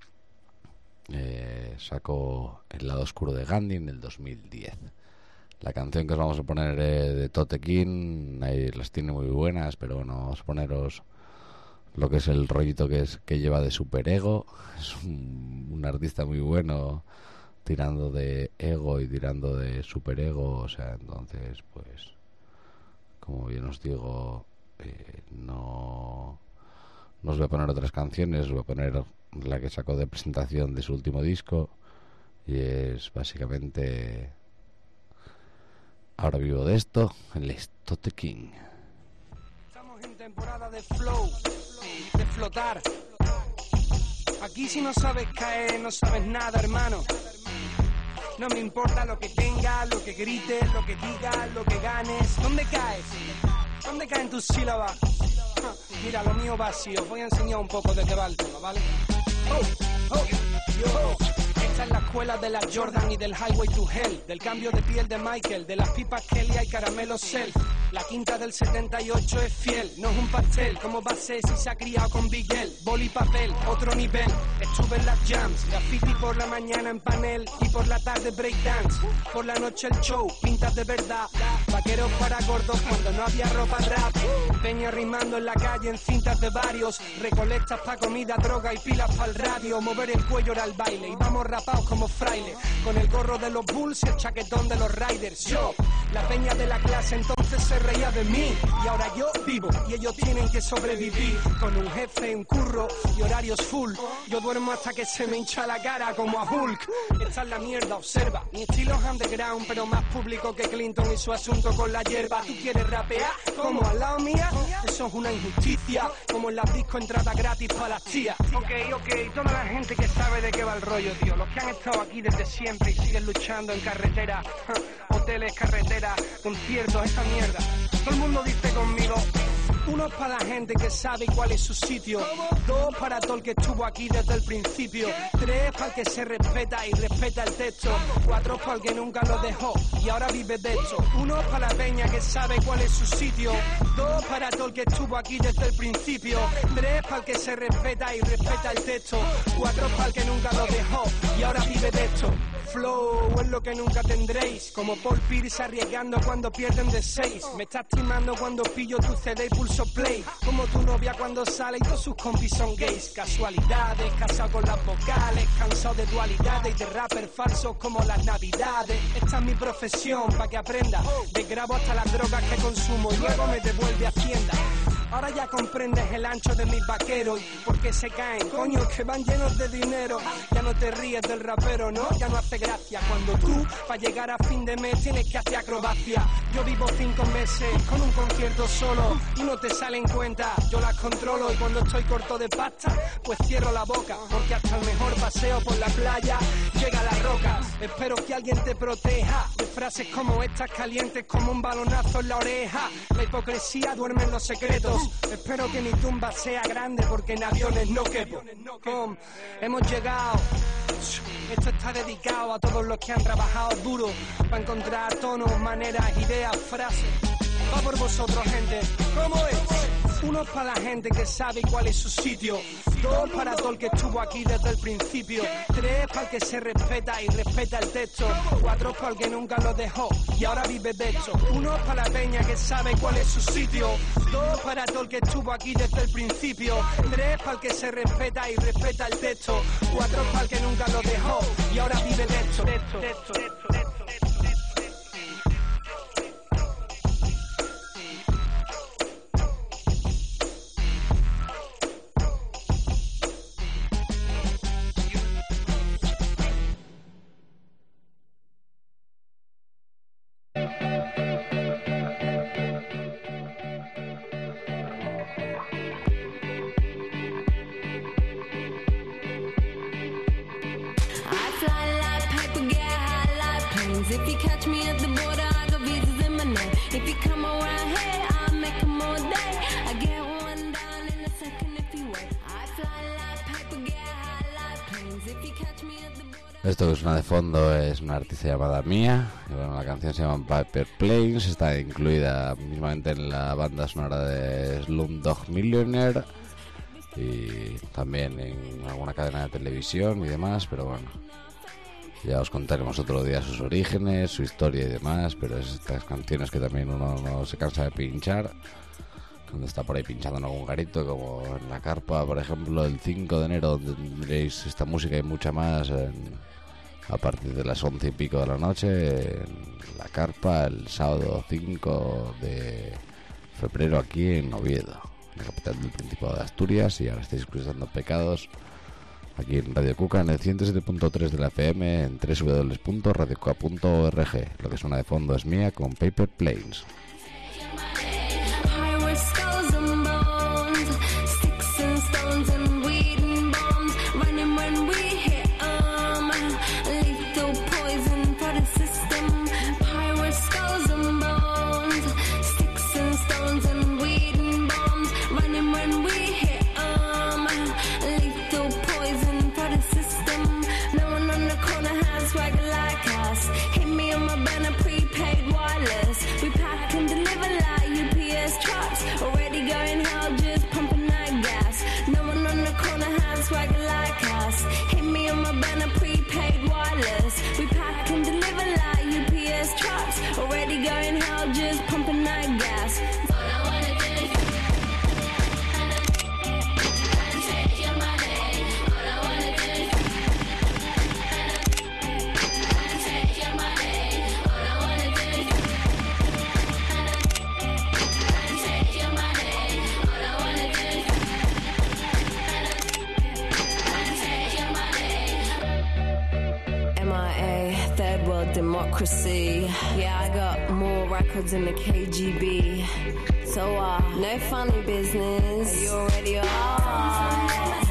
eh, sacó El lado oscuro de Gandhi en el dos mil diez. La canción que os vamos a poner eh, de Tote King, ahí las tiene muy buenas, pero bueno, vamos a poneros lo que es el rollito que es que lleva de superego. Es un, un artista muy bueno, tirando de ego y tirando de superego, o sea, entonces pues como bien os digo, eh, no, no os voy a poner otras canciones, os voy a poner la que sacó de presentación de su último disco, y es básicamente Ahora vivo de esto, el Tote King. Estamos en temporada de flow, de flotar. Aquí si no sabes caer, no sabes nada, hermano. No me importa lo que tengas, lo que grites, lo que digas, lo que ganes. ¿Dónde caes? ¿Dónde caen tus sílabas? Mira, lo mío vacío. Os voy a enseñar un poco de qué va el tema, ¿vale? Oh, oh, yo. Esta es la escuela de la Jordan y del Highway to Hell, del cambio de piel de Michael, de las pipas Kelly y caramelo Self. La quinta del setenta y ocho es fiel, no es un pastel. ¿Cómo va a ser si se ha criado con Bigel? Boli papel, otro nivel. Estuve en las jams, graffiti por la mañana en panel y por la tarde breakdance. Por la noche el show, pintas de verdad. Vaqueros para gordos cuando no había ropa rap. Peña rimando en la calle en cintas de varios. Recolectas pa' comida, droga y pilas para el radio. Mover el cuello era el baile y vamos rapados como fraile. Con el gorro de los Bulls y el chaquetón de los Riders. Yo, la peña de la clase entonces se reía de mí. Y ahora yo vivo y ellos tienen que sobrevivir. Con un jefe, un curro y horarios full. Yo duermo hasta que se me hincha la cara como a Hulk. Esta es la mierda, observa. Mi estilo es underground, pero más público que Clinton y su asunto con la hierba. ¿Tú quieres rapear? ¿Como al lado mía? Eso es una injusticia. Como en la disco entrada gratis para las tías. Ok, ok, toda la gente que sabe de qué va el rollo, tío. Los que han estado aquí desde siempre y siguen luchando en carretera. Hoteles, carreteras, conciertos, esa mierda. Todo el mundo dice conmigo. Uno para la gente que sabe cuál es su sitio. Dos para todo el que estuvo aquí desde el principio. Tres para el que se respeta y respeta el texto. Cuatro para el que nunca lo dejó y ahora vive de esto. Uno para la peña que sabe cuál es su sitio. Dos para todo el que estuvo aquí desde el principio. Tres para el que se respeta y respeta el texto. Cuatro para el que nunca lo dejó y ahora vive de esto. Flow es lo que nunca tendréis. Como Paul Pierce arriesgando cuando pierden de seis. Me estás timando cuando pillo tu C D y pulso play. Como tu novia cuando sale y todos sus compis son gays. Casualidades, casado con las vocales. Cansado de dualidades y de rappers falsos como las navidades. Esta es mi profesión, pa' que aprenda. Desgrabo hasta las drogas que consumo y luego me devuelve Hacienda. Ahora ya comprendes el ancho de mis vaqueros y por qué se caen, coño, que van llenos de dinero. Ya no te ríes del rapero, ¿no? Ya no hace gracia cuando tú, para llegar a fin de mes, tienes que hacer acrobacia. Yo vivo cinco meses con un concierto solo y no te salen cuenta. Yo las controlo y cuando estoy corto de pasta, pues cierro la boca. Porque hasta el mejor paseo por la playa llega a la roca. Espero que alguien te proteja de frases como estas calientes como un balonazo en la oreja. La hipocresía duerme en los secretos. Espero que mi tumba sea grande porque en aviones no quepo. Com, hemos llegado. Esto está dedicado a todos los que han trabajado duro para encontrar tonos, maneras, ideas, frases. Va por vosotros, gente. ¿Cómo es? Uno para la gente que sabe cuál es su sitio. Dos para todo el que estuvo aquí desde el principio. Tres para el que se respeta y respeta el texto. Cuatro para el que nunca lo dejó y ahora vive de esto. Uno para la peña que sabe cuál es su sitio. Dos para todo el que estuvo aquí desde el principio. Tres para el que se respeta y respeta el texto. Cuatro para el que nunca lo dejó y ahora vive de esto. De esto, de esto, de esto, de esto, de esto. planes. If you catch me at the border, I got visas in my name. If you come around here, I'll make them all day. I get one down in a second if you wait. I fly like paper, get high like planes. If you catch me at the border. Esto que suena de fondo es una artista llamada Mia. Y bueno, la canción se llama Paper Planes. Está incluida mismamente en la banda sonora de Slumdog Millionaire y también en alguna cadena de televisión y demás, pero bueno, ya os contaremos otro día sus orígenes, su historia y demás, pero es estas canciones que también uno no se cansa de pinchar cuando está por ahí pinchando en algún garito, como en La Carpa, por ejemplo, el cinco de enero, donde tendréis esta música y mucha más en, a partir de las once y pico de la noche en La Carpa, el sábado cinco de febrero aquí en Oviedo, la capital del Principado de Asturias. Y ahora estáis escuchando Pecados aquí en Radio Cuca en el ciento siete punto tres de la F M en doble u doble u doble u punto radio cuca punto org. Lo que suena de fondo es Mía con Paper Planes. Democracy. Yeah, I got more records than the K G B. So, uh, no funny business. You already are.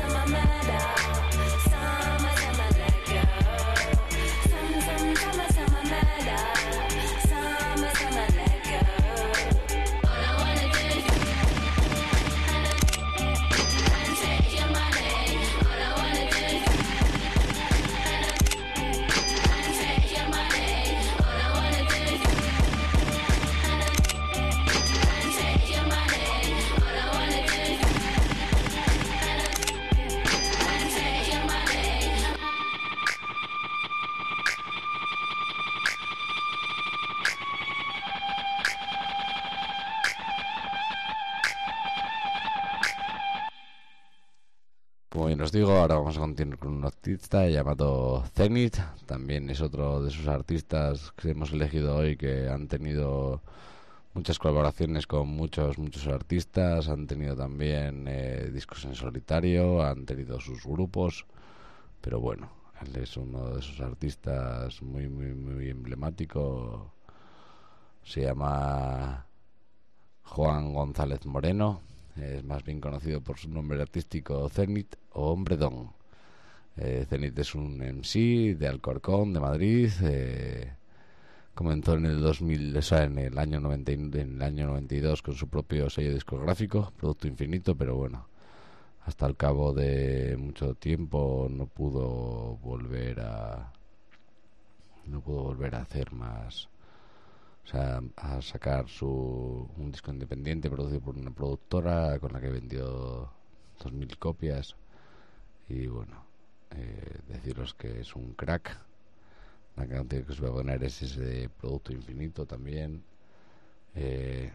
Como bien os digo, ahora vamos a continuar con un artista llamado Zenith. También es otro de esos artistas que hemos elegido hoy que han tenido muchas colaboraciones con muchos muchos artistas, han tenido también eh, discos en solitario, han tenido sus grupos, pero bueno, él es uno de esos artistas muy muy muy emblemático. Se llama Juan González Moreno. Es más bien conocido por su nombre artístico Zenith o Hombre Don. Eh, Zenith es un M C de Alcorcón, de Madrid. Eh, comenzó en el dos mil, o sea, en el año noventa, en el año noventa y dos con su propio sello discográfico, Producto Infinito, pero bueno, hasta el cabo de mucho tiempo no pudo volver a no pudo volver a hacer más. O sea, a sacar su un disco independiente producido por una productora con la que vendió dos mil copias. Y bueno, eh, deciros que es un crack. La canción que os voy a poner es ese de Producto Infinito también. Eh,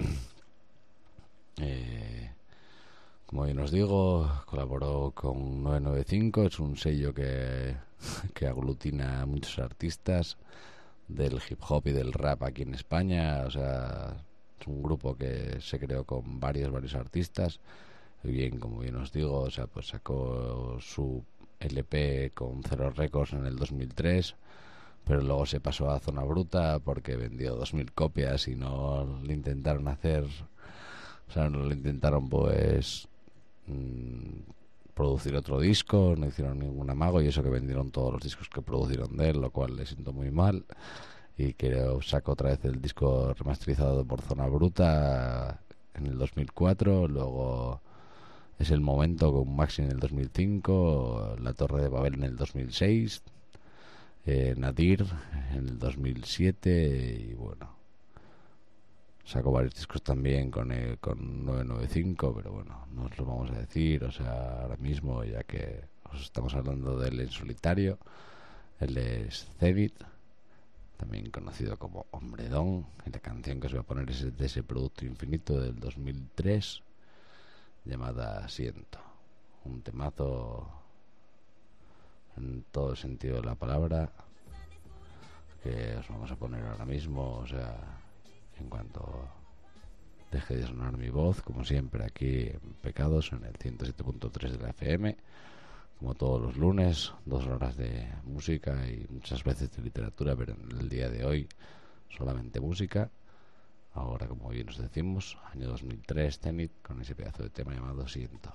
eh, como bien os digo, colaboró con novecientos noventa y cinco. Es un sello que, que aglutina a muchos artistas del hip hop y del rap aquí en España. O sea, es un grupo que se creó con varios varios artistas. Y bien, como bien os digo, o sea, pues sacó su L P con Cero Records en el dos mil tres, pero luego se pasó a Zona Bruta porque vendió dos mil copias y no le intentaron hacer, o sea, no le intentaron pues mmm, producir otro disco, no hicieron ningún amago, y eso que vendieron todos los discos que produjeron de él, lo cual le siento muy mal. y que sacó otra vez el disco remasterizado por Zona Bruta en el dos mil cuatro, luego Es el Momento con Maxi en el dos mil cinco, La Torre de Babel en el dos mil seis, eh, Nadir en el dos mil siete, y bueno, sacó varios discos también con el, con novecientos noventa y cinco, pero bueno, no os lo vamos a decir, o sea, ahora mismo, ya que os estamos hablando de él en solitario. Él es Zenith, también conocido como Hombredón, y la canción que os voy a poner es de ese Producto Infinito del dos mil tres, llamada Siento. Un temazo en todo el sentido de la palabra, que os vamos a poner ahora mismo, o sea, en cuanto deje de sonar mi voz, como siempre aquí en Pecados, en el ciento siete punto tres de la F M, como todos los lunes, dos horas de música y muchas veces de literatura, pero en el día de hoy solamente música. Ahora, como bien os decimos, año dos mil tres, Zenith, con ese pedazo de tema llamado Siento.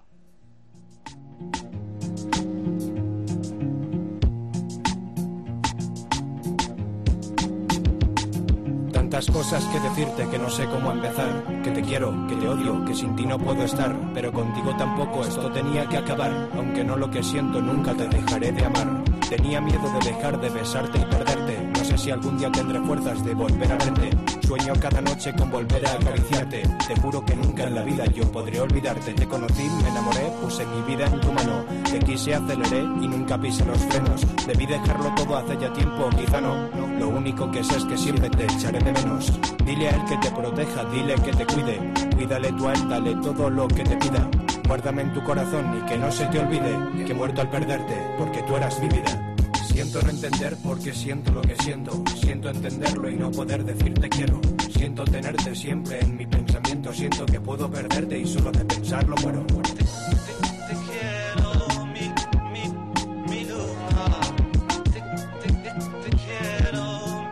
Tantas cosas que decirte que no sé cómo empezar. Que te quiero, que te odio, que sin ti no puedo estar. Pero contigo tampoco esto tenía que acabar. Aunque no lo que siento, nunca te dejaré de amar. Tenía miedo de dejar de besarte y perderte. No sé si algún día tendré fuerzas de volver a verte. Sueño cada noche con volver a acariciarte. Te juro que nunca en la vida yo podré olvidarte. Te conocí, me enamoré, puse mi vida en tu mano. Te quise, aceleré y nunca pise los frenos. Debí dejarlo todo hace ya tiempo, quizá no. Lo único que sé es que siempre te echaré de menos. Dile a él que te proteja, dile que te cuide. Cuídale tú a él, dale todo lo que te pida. Guárdame en tu corazón y que no se te olvide que he muerto al perderte, porque tú eras mi vida. Siento no entender porque siento lo que siento. Siento entenderlo y no poder decirte quiero. Siento tenerte siempre en mi pensamiento. Siento que puedo perderte y solo de pensarlo muero. Te, te, te quiero, mi, mi, mi luna. Te, te, te, te quiero.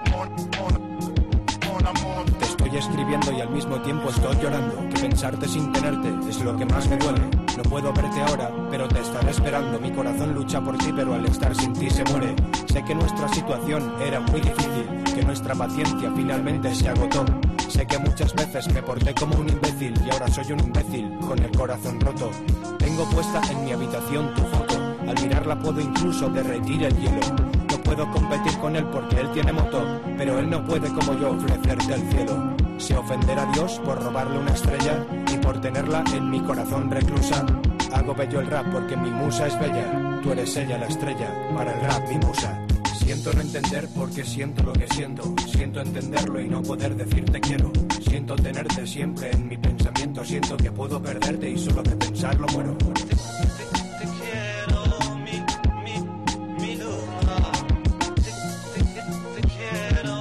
Te estoy escribiendo y al mismo tiempo estoy llorando. Que pensarte sin tenerte es lo que más me duele. No puedo verte ahora, pero te estaré esperando. Mi corazón lucha por ti, pero al estar sin ti se muere. Sé que nuestra situación era muy difícil, que nuestra paciencia finalmente se agotó. Sé que muchas veces me porté como un imbécil y ahora soy un imbécil con el corazón roto. Tengo puesta en mi habitación tu foto. Al mirarla puedo incluso derretir el hielo. No puedo competir con él porque él tiene moto, pero él no puede como yo ofrecerte el cielo. Sé ofender a Dios por robarle una estrella y por tenerla en mi corazón reclusa. Hago bello el rap porque mi musa es bella. Tú eres ella la estrella, para el rap mi musa. Siento no entender porque siento lo que siento. Siento entenderlo y no poder decirte quiero. Siento tenerte siempre en mi pensamiento. Siento que puedo perderte y solo de pensarlo muero. Te, te, te quiero, mi, mi, mi luna. Te, te, te, te quiero.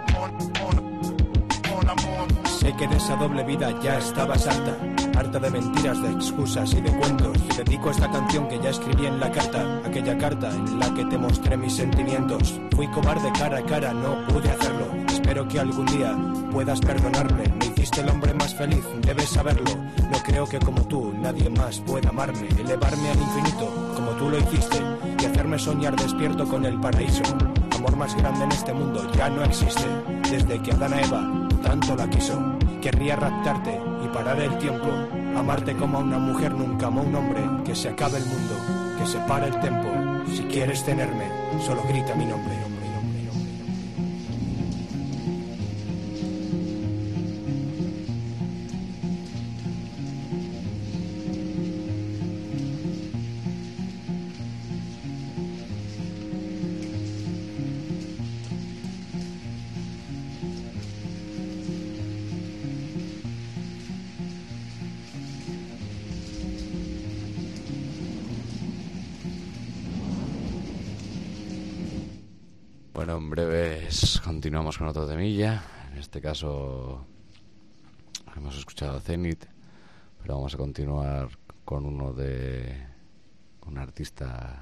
Sé que de esa doble vida ya estabas harta. Harta de mentiras, de excusas y de cuentos. Te dedico esta canción que ya escribí en la carta. Aquella carta en la que te mostré mis sentimientos. Fui cobarde cara a cara, no pude hacerlo. Espero que algún día puedas perdonarme. Me hiciste el hombre más feliz, debes saberlo. No creo que como tú nadie más pueda amarme. Elevarme al infinito como tú lo hiciste. Y hacerme soñar despierto con el paraíso. Amor más grande en este mundo ya no existe. Desde que Adán a Eva tanto la quiso. Querría raptarte y parar el tiempo. Amarte como a una mujer, nunca como a un hombre. Que se acabe el mundo, que se pare el tiempo. Si quieres tenerme, solo grita mi nombre. Bueno, en breves continuamos con otro temilla. En este caso hemos escuchado a Zenith, pero vamos a continuar con uno de un artista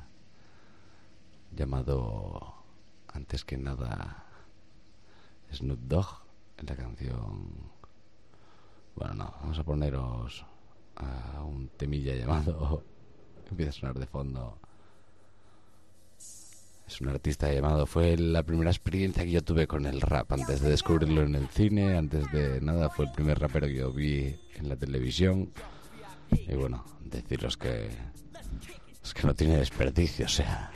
llamado, antes que nada, Snoop Dogg, en la canción. Bueno, no, vamos a poneros a un temilla llamado, empieza a sonar de fondo, Es un artista llamado, fue la primera experiencia que yo tuve con el rap, antes de descubrirlo en el cine, antes de nada, fue el primer rapero que yo vi en la televisión. Y bueno, deciros que es que no tiene desperdicio, o sea,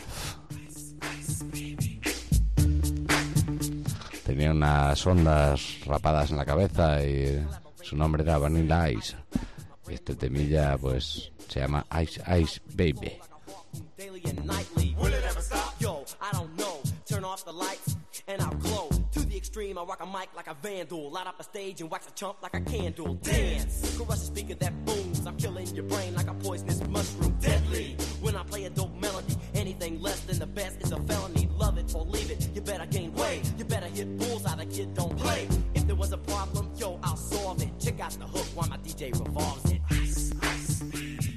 tenía unas ondas rapadas en la cabeza y su nombre era Vanilla Ice. Y este temilla pues se llama Ice Ice Baby. Daily and nightly. Will it ever stop? Yo, I don't know. Turn off the lights and I'll glow. To the extreme, I rock a mic like a vandal. Light up a stage and wax a chump like a candle. Dance, crush a speaker that booms. I'm killing your brain like a poisonous mushroom. Deadly, when I play a dope melody. Anything less than the best is a felony. Love it or leave it, you better gain weight. You better hit bullseye, the kid don't play. If there was a problem, yo, I'll solve it. Check out the hook while my D J revolves it. Ice, ice, baby.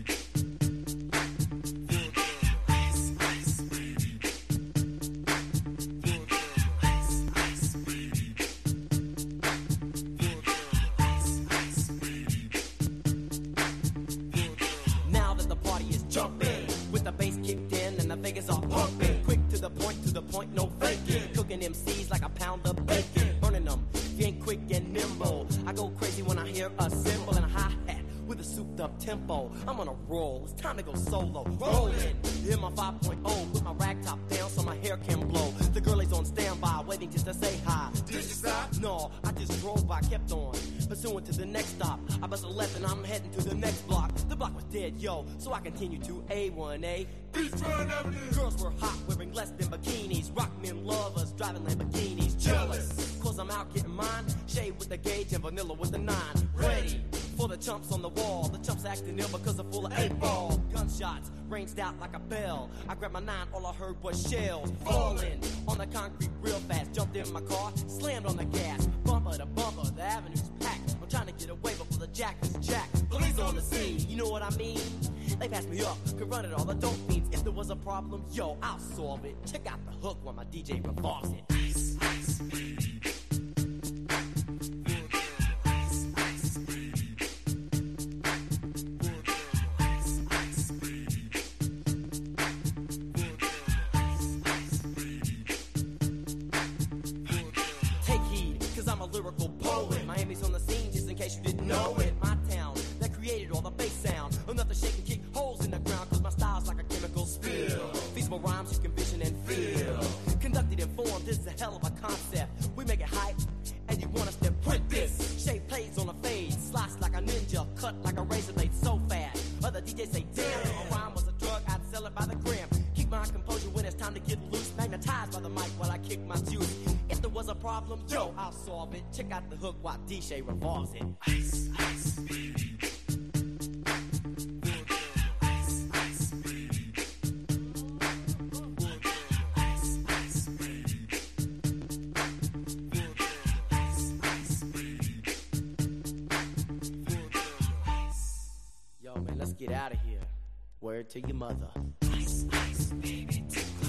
Point, no faking. Cooking M Cs like a pound of bacon. Burning them, if you ain't quick and nimble. I go crazy when I hear a cymbal and a hi-hat with a souped up tempo. I'm on a roll, it's time to go solo. Rolling, in my five point oh with my rag top down so my hair can blow. The girl is on standby, waiting just to say hi. Did you stop? No, I just drove by, kept on. Pursuing to the next stop. I bust a left and I'm heading to the next block. The block was dead, yo, so I continue to A one A. Girls were hot, wearing less than bikinis. Rock men lovers, driving Lamborghinis. Jealous, cause I'm out getting mine. Shade with the gauge and vanilla with the nine. Ready for the chumps on the wall. The chumps acting ill because they're full of eight ball. Gunshots ranged out like a bell. I grabbed my nine, all I heard was shells falling on the concrete real fast. Jumped in my car, slammed on the gas. Bumper to bumper, the avenue's packed. I'm trying to get away before the jack is jacked. Police on the scene, you know what I mean? They passed me up, could run it all, the dope fiends. If there was a problem, yo, I'll solve it. Check out the hook while my D J revolves it. Ice, ice, baby. Lyrical poet. Miami's on the scene, just in case you didn't know it. My town that created all the bass sound. Enough to shake and kick holes in the ground, cause my style's like a chemical spill. Feasible rhymes you can vision and feel. Conducted in form, this is a hell of a concept. We make it hype, and you want us to print this. Shape plays on a fade, slice like a ninja, cut like a razor blade so fast. Other D Js say, damn, if a rhyme was a drug, I'd sell it by the gram. Keep my composure when it's time to get loose. Magnetized by the mic while I kick my juice. If there was a problem, yo, I'll solve it. Check out the hook while D J revolves it. Ice, ice, baby. Ice, ice, baby. Ice, ice, baby. Ice, ice, baby. Yo, man, let's get out of here. Word to your mother. Ice, ice, baby.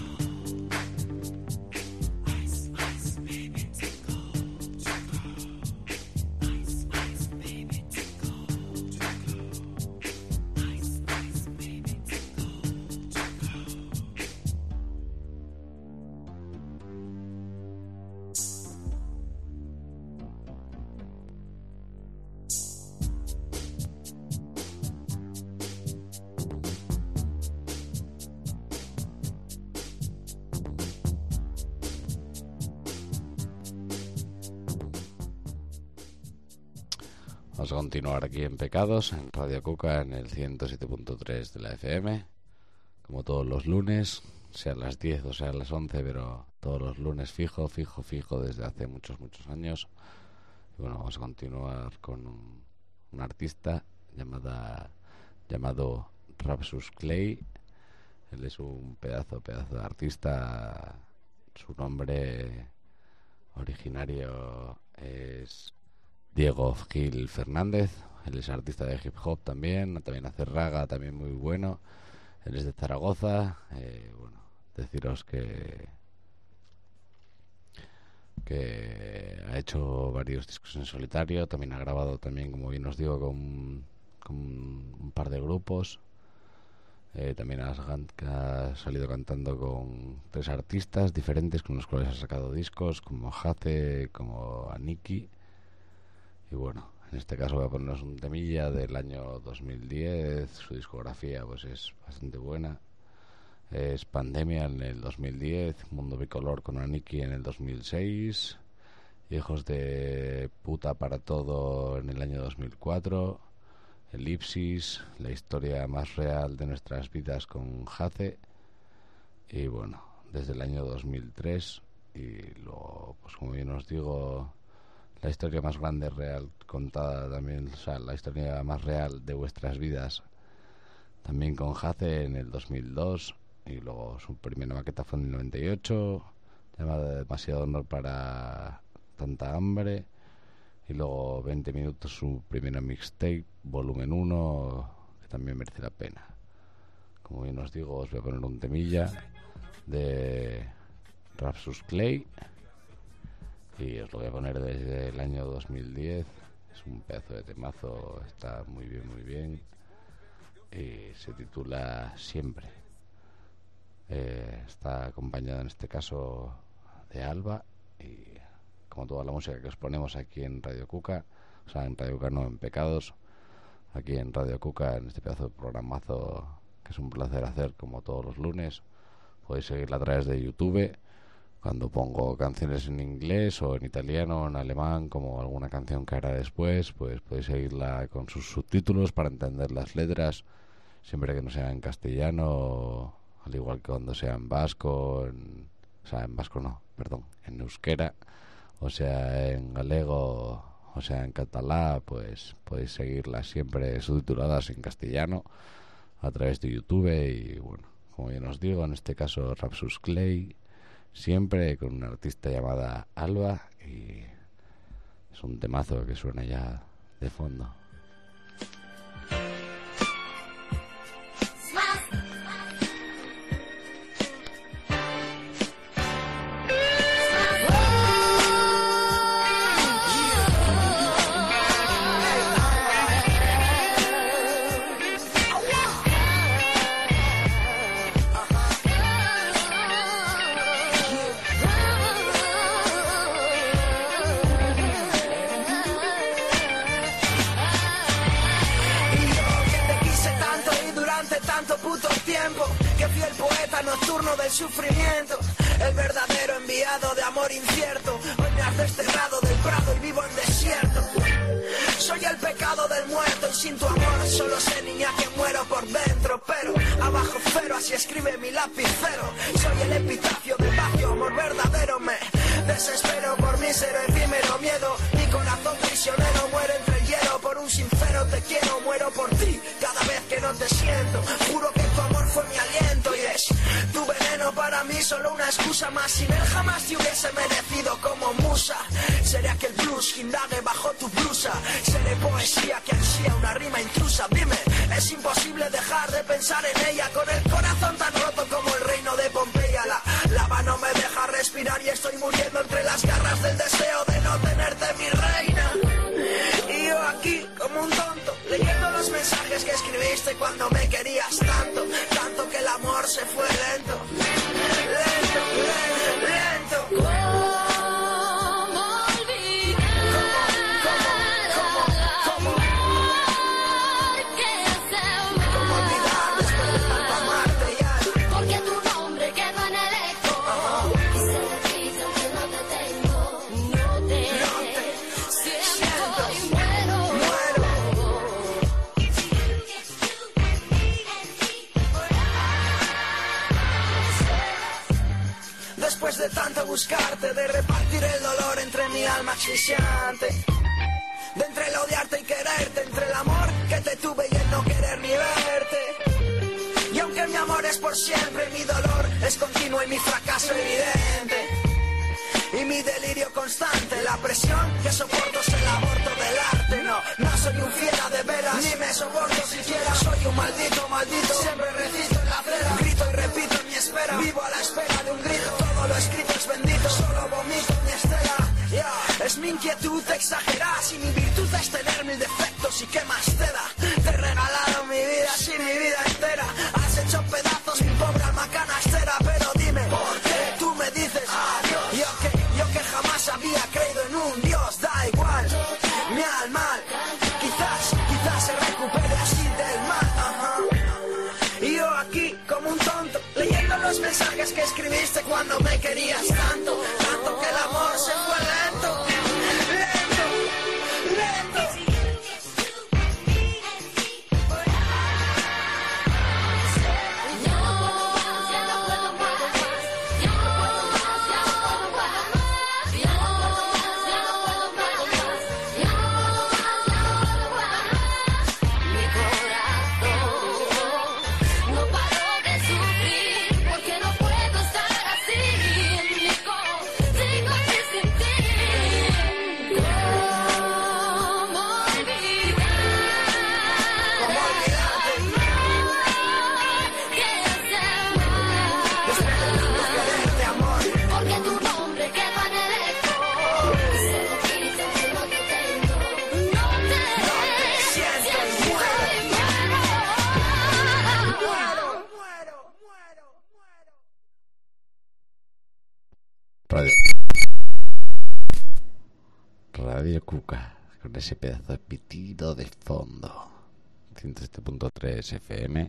Vamos a continuar aquí en Pecados, en Radio Cuca, en el ciento siete punto tres de la F M, como todos los lunes, sea las diez o sea las once, pero todos los lunes fijo, fijo, fijo desde hace muchos, muchos años. Y bueno, vamos a continuar con un, un artista llamada, llamado Rapsus Clay. Él es un pedazo, pedazo de artista. Su nombre originario es Diego Gil Fernández. Él es artista de hip hop también, también hace raga, también muy bueno. Él es de Zaragoza. Eh, bueno, deciros que que ha hecho varios discos en solitario, también ha grabado también, como bien os digo, con, con un par de grupos. Eh, también has, ha salido cantando con tres artistas diferentes con los cuales ha sacado discos, como Haze, como Aniki. Y bueno, en este caso voy a ponernos un temilla del año dos mil diez. Su discografía pues es bastante buena. Es Pandemia en el dos mil diez, Mundo Bicolor con Aniki en el dos mil seis, Hijos de Puta para Todo en el año dos mil cuatro, Elipsis, La Historia Más Real de Nuestras Vidas con Haze, y bueno, desde el año dos mil tres, y luego, pues como bien os digo, La Historia Más Grande Real contada también, o sea, La Historia Más Real de Vuestras Vidas, también con Haze en el dos mil dos, y luego su primera maqueta fue en el noventa y ocho, llamada Demasiado Honor para Tanta Hambre, y luego veinte minutos su primera mixtape, volumen uno, que también merece la pena. Como bien os digo, os voy a poner un temilla de Rapsus Clay, y os lo voy a poner desde el año dos mil diez. Es un pedazo de temazo, está muy bien, muy bien, y se titula Siempre. Eh, está acompañada en este caso de Alba, y como toda la música que os ponemos aquí en Radio Cuca, o sea, en Radio Cuca no, en Pecados, aquí en Radio Cuca, en este pedazo de programazo que es un placer hacer como todos los lunes. Podéis seguirla a través de YouTube, cuando pongo canciones en inglés o en italiano o en alemán, como alguna canción que hará después, pues podéis seguirla con sus subtítulos para entender las letras, siempre que no sea en castellano, al igual que cuando sea en vasco, en, o sea, en vasco no, perdón, en euskera, o sea, en galego, o sea, en catalán, pues podéis seguirlas siempre subtituladas en castellano a través de YouTube. Y bueno, como bien os digo, en este caso Rapsus Clay, siempre con una artista llamada Alba, y es un temazo que suena ya de fondo. Nocturno del sufrimiento, el verdadero enviado de amor incierto. Hoy me has desterrado del prado y vivo en desierto. Soy el pecado del muerto y sin tu amor solo sé, niña, que muero por dentro. Pero abajo cero, así escribe mi lapicero. Soy el epitafio del vacío amor verdadero. Me desespero por mísero efímero miedo. Mi corazón prisionero muere entre el hielo. Por un sincero te quiero, muero por ti cada vez que no te siento. Juro que tu amor fue mi aliento y es tu veneno para mí, solo una excusa más. Sin él jamás te hubiese merecido como musa. Seré aquel blues que indague bajo tu blusa. Seré poesía que ansía una rima intrusa. Dime, es imposible dejar de pensar en ella. Con el corazón tan roto como el reino de Pompeya. La lava no me deja respirar y estoy muriendo entre las garras del deseo de no tenerte, mi reina. Y yo aquí como un tonto, leyendo los mensajes que escribiste cuando me querías tanto. Tanto que el amor se fue lento. Lento, lento, lento. Después de tanto buscarte, de repartir el dolor entre mi alma asfixiante, de entre el odiarte y quererte, entre el amor que te tuve y el no querer ni verte. Y aunque mi amor es por siempre, mi dolor es continuo y mi fracaso evidente. Y mi delirio constante, la presión que soporto es el aborto del arte. No, no soy un fiera de veras, ni me soporto siquiera. Soy un maldito, maldito, siempre recito en la acera. Grito y repito en mi espera, vivo a la espera de un grito. Todo lo escrito es bendito, solo vomito mi estela. Yeah. Es mi inquietud exagerar, si mi virtud es tener mil defectos y qué más te da. Te he regalado mi vida, sí, mi vida entera. Has hecho mensajes que escribiste cuando me querías tanto, tanto que el amor se fue lento, lento, lento. Radio Radio Cuca, con ese pedazo de pitido de fondo. ciento siete punto tres F M,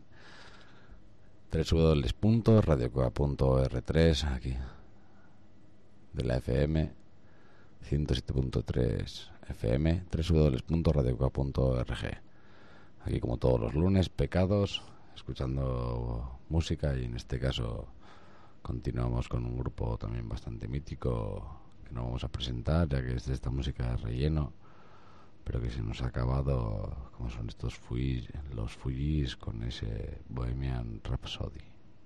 w punto radio cuca punto r tres, aquí de la F M, ciento siete punto tres F M, w punto radio cuca punto org. Aquí como todos los lunes, Pecados, escuchando música, y en este caso continuamos con un grupo también bastante mítico que no vamos a presentar, ya que es de esta música de relleno, pero que se nos ha acabado, como son estos Fugees, los Fugees, con ese Bohemian Rhapsody.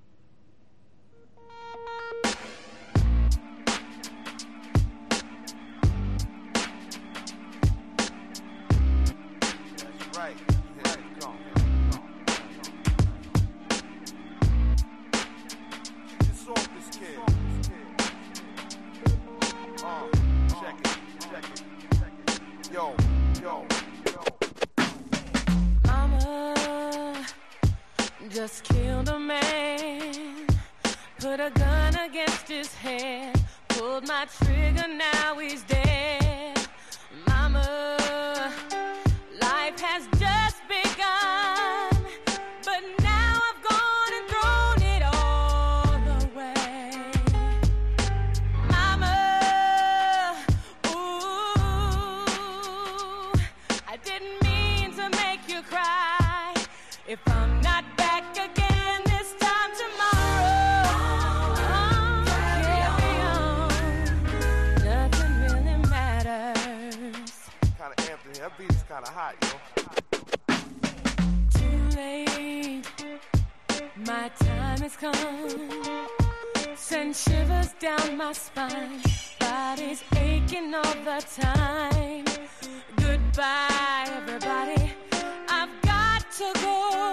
Just killed a man, put a gun against his head, pulled my trigger, now he's dead. Mama, life has just begun, but now I've gone and thrown it all away. Mama, ooh, I didn't mean to make you cry. If I'm not back again this time tomorrow, carry on, nothing really matters. Kinda amped in here, that beat is kinda hot, yo. Too late, my time has come, send shivers down my spine, body's aching all the time. Goodbye everybody, I've got to go.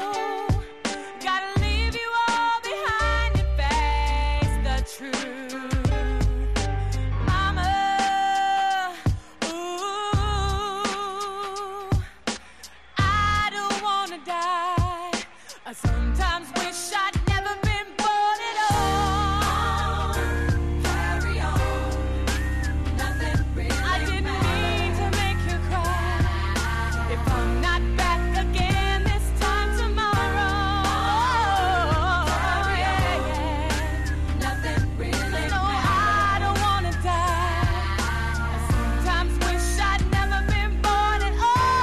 Sometimes wish I'd never been born at all. Carry on, nothing really I didn't matters. Mean to make you cry. If I'm not back again this time tomorrow, yeah, yeah, nothing really no, matters. I don't wanna die. I sometimes wish I'd never been born at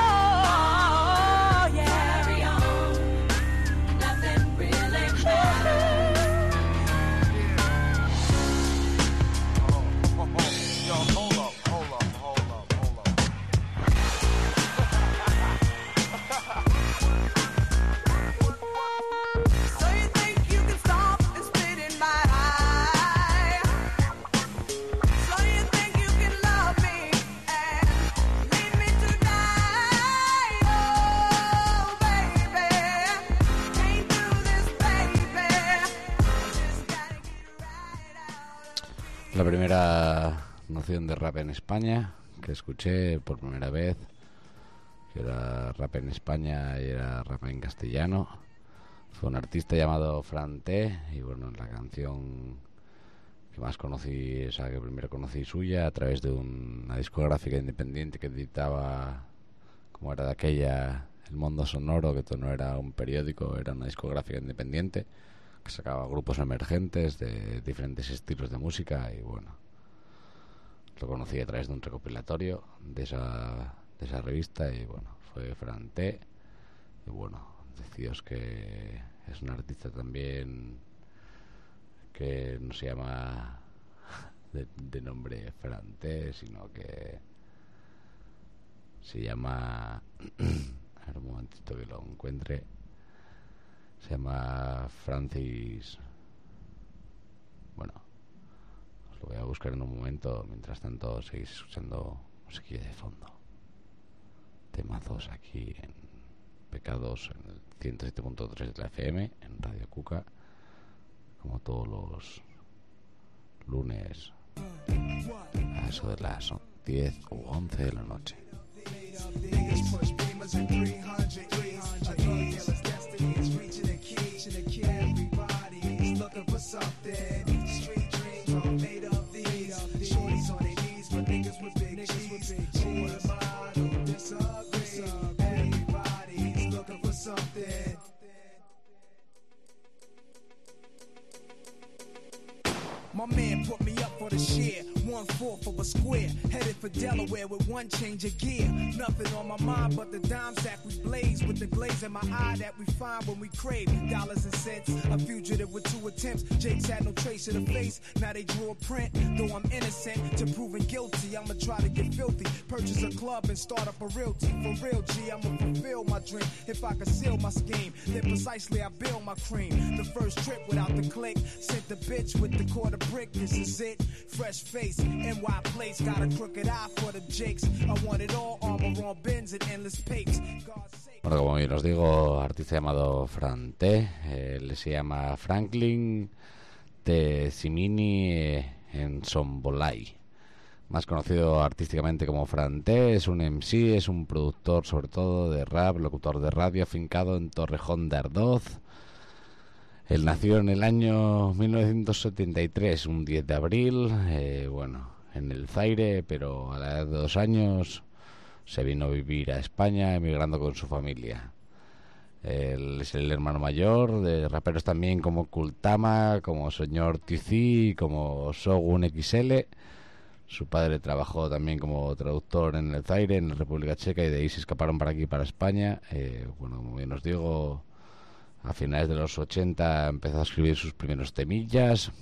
all. Yeah, carry on. La primera noción de rap en España que escuché por primera vez, que era rap en España y era rap en castellano, fue un artista llamado Fran T. Y bueno, la canción que más conocí, o sea, que primero conocí suya a través de un, una discográfica independiente que editaba, como era de aquella, El Mundo Sonoro, que esto no era un periódico, era una discográfica independiente, que sacaba grupos emergentes de diferentes estilos de música y bueno, lo conocí a través de un recopilatorio de esa, de esa revista y bueno, fue Fran T. Y bueno, deciros que es un artista también que no se llama de, de nombre Fran T, sino que se llama a ver un momentito que lo encuentre, se llama Francis, bueno, os lo voy a buscar en un momento, mientras tanto seguís escuchando musiquilla de fondo, temazos aquí en Pecados en el ciento siete punto tres de la F M en Radio Cuca, como todos los lunes a eso de las diez u once de la noche. My man put me up for the share, one fourth of a square, headed for Delaware with one change of gear. Nothing on my mind but the dime sack we blaze, with the glaze in my eye that we find when we crave dollars and cents. A fugitive with two attempts, Jake's had no trace of the face, now they drew a print. Though I'm innocent to proven guilty, I'ma try to get filthy, purchase a club and start up a realty. For real G, I'ma fulfill my dream, if I conceal my scheme, then precisely I build my cream. The first trip without the click, sent the bitch with the quarter brick, this is it, fresh face, N Y place, got a crooked eye for the jakes. I want it all, armor on bins and endless papes. Bueno, como bien os digo, artista llamado Fran T, él se llama Franklin T. Simini eh, en Sombolay, más conocido artísticamente como Fran T. Es un M C, es un productor sobre todo de rap, locutor de radio, afincado en Torrejón de Ardoz. Él nació en el año mil novecientos setenta y tres, un diez de abril, eh, bueno, en el Zaire, pero a la edad de dos años se vino a vivir a España, emigrando con su familia. Él es el hermano mayor de raperos también como Kultama, como Señor T C, como Shogun X L. Su padre trabajó también como traductor en el Zaire, en la República Checa, y de ahí se escaparon para aquí, para España. Eh, bueno, como bien os digo, a finales de los ochenta empezó a escribir sus primeros temillas,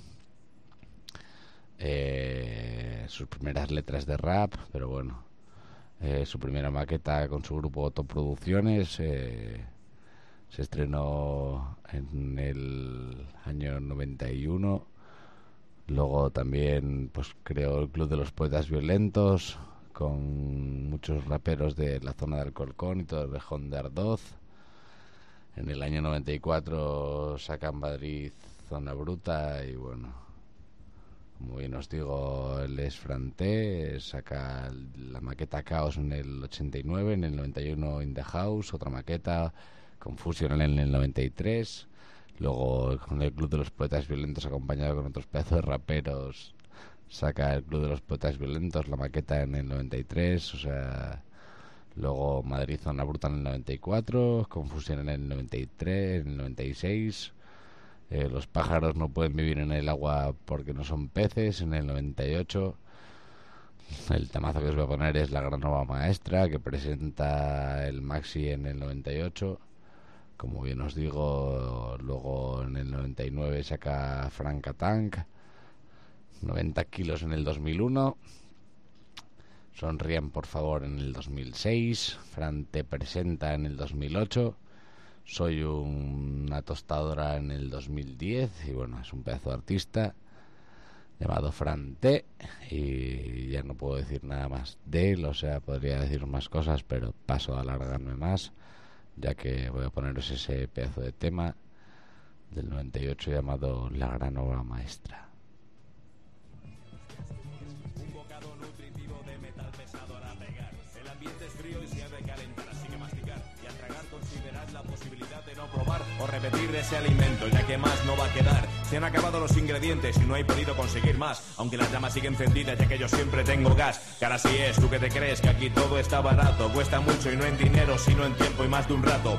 eh, sus primeras letras de rap, pero bueno, eh, su primera maqueta con su grupo Top Producciones eh, se estrenó en el año noventa y uno. Luego también pues creó el Club de los Poetas Violentos con muchos raperos de la zona del Alcorcón y todo el Torrejón de Ardoz. En el año noventa y cuatro saca Madrid Zona Bruta y bueno, como bien os digo, él es Fran T, saca la maqueta Caos en el ochenta y nueve, en el noventa y uno In The House, otra maqueta Confusion en el noventa y tres, luego con el Club de los Poetas Violentos acompañado con otros pedazos de raperos saca el Club de los Poetas Violentos, la maqueta en el noventa y tres, o sea... Luego Madrid Zona Bruta en el noventa y cuatro, Confusión en el noventa y tres, en el noventa y seis, eh, Los pájaros no pueden vivir en el agua porque no son peces en el noventa y ocho. El temazo que os voy a poner es La Gran Obra Maestra, que presenta el Maxi en el noventa y ocho. Como bien os digo, luego en el noventa y nueve saca Franca Tank, noventa kilos en el dos mil uno. Sonrían por favor en el dos mil seis, Fran Te presenta en el dos mil ocho, Soy un, una tostadora en el dos mil diez, y bueno, es un pedazo de artista llamado Fran T, y ya no puedo decir nada más de él, o sea, podría decir más cosas, pero paso a alargarme más, ya que voy a poneros ese pedazo de tema del noventa y ocho llamado La Gran Obra Maestra. O repetir de ese alimento, ya que más no va a quedar. Se han acabado los ingredientes y no he podido conseguir más, aunque las llamas siguen encendidas, ya que yo siempre tengo gas. Que ahora sí es, tú que te crees que aquí todo está barato, cuesta mucho y no en dinero, sino en tiempo y más de un rato.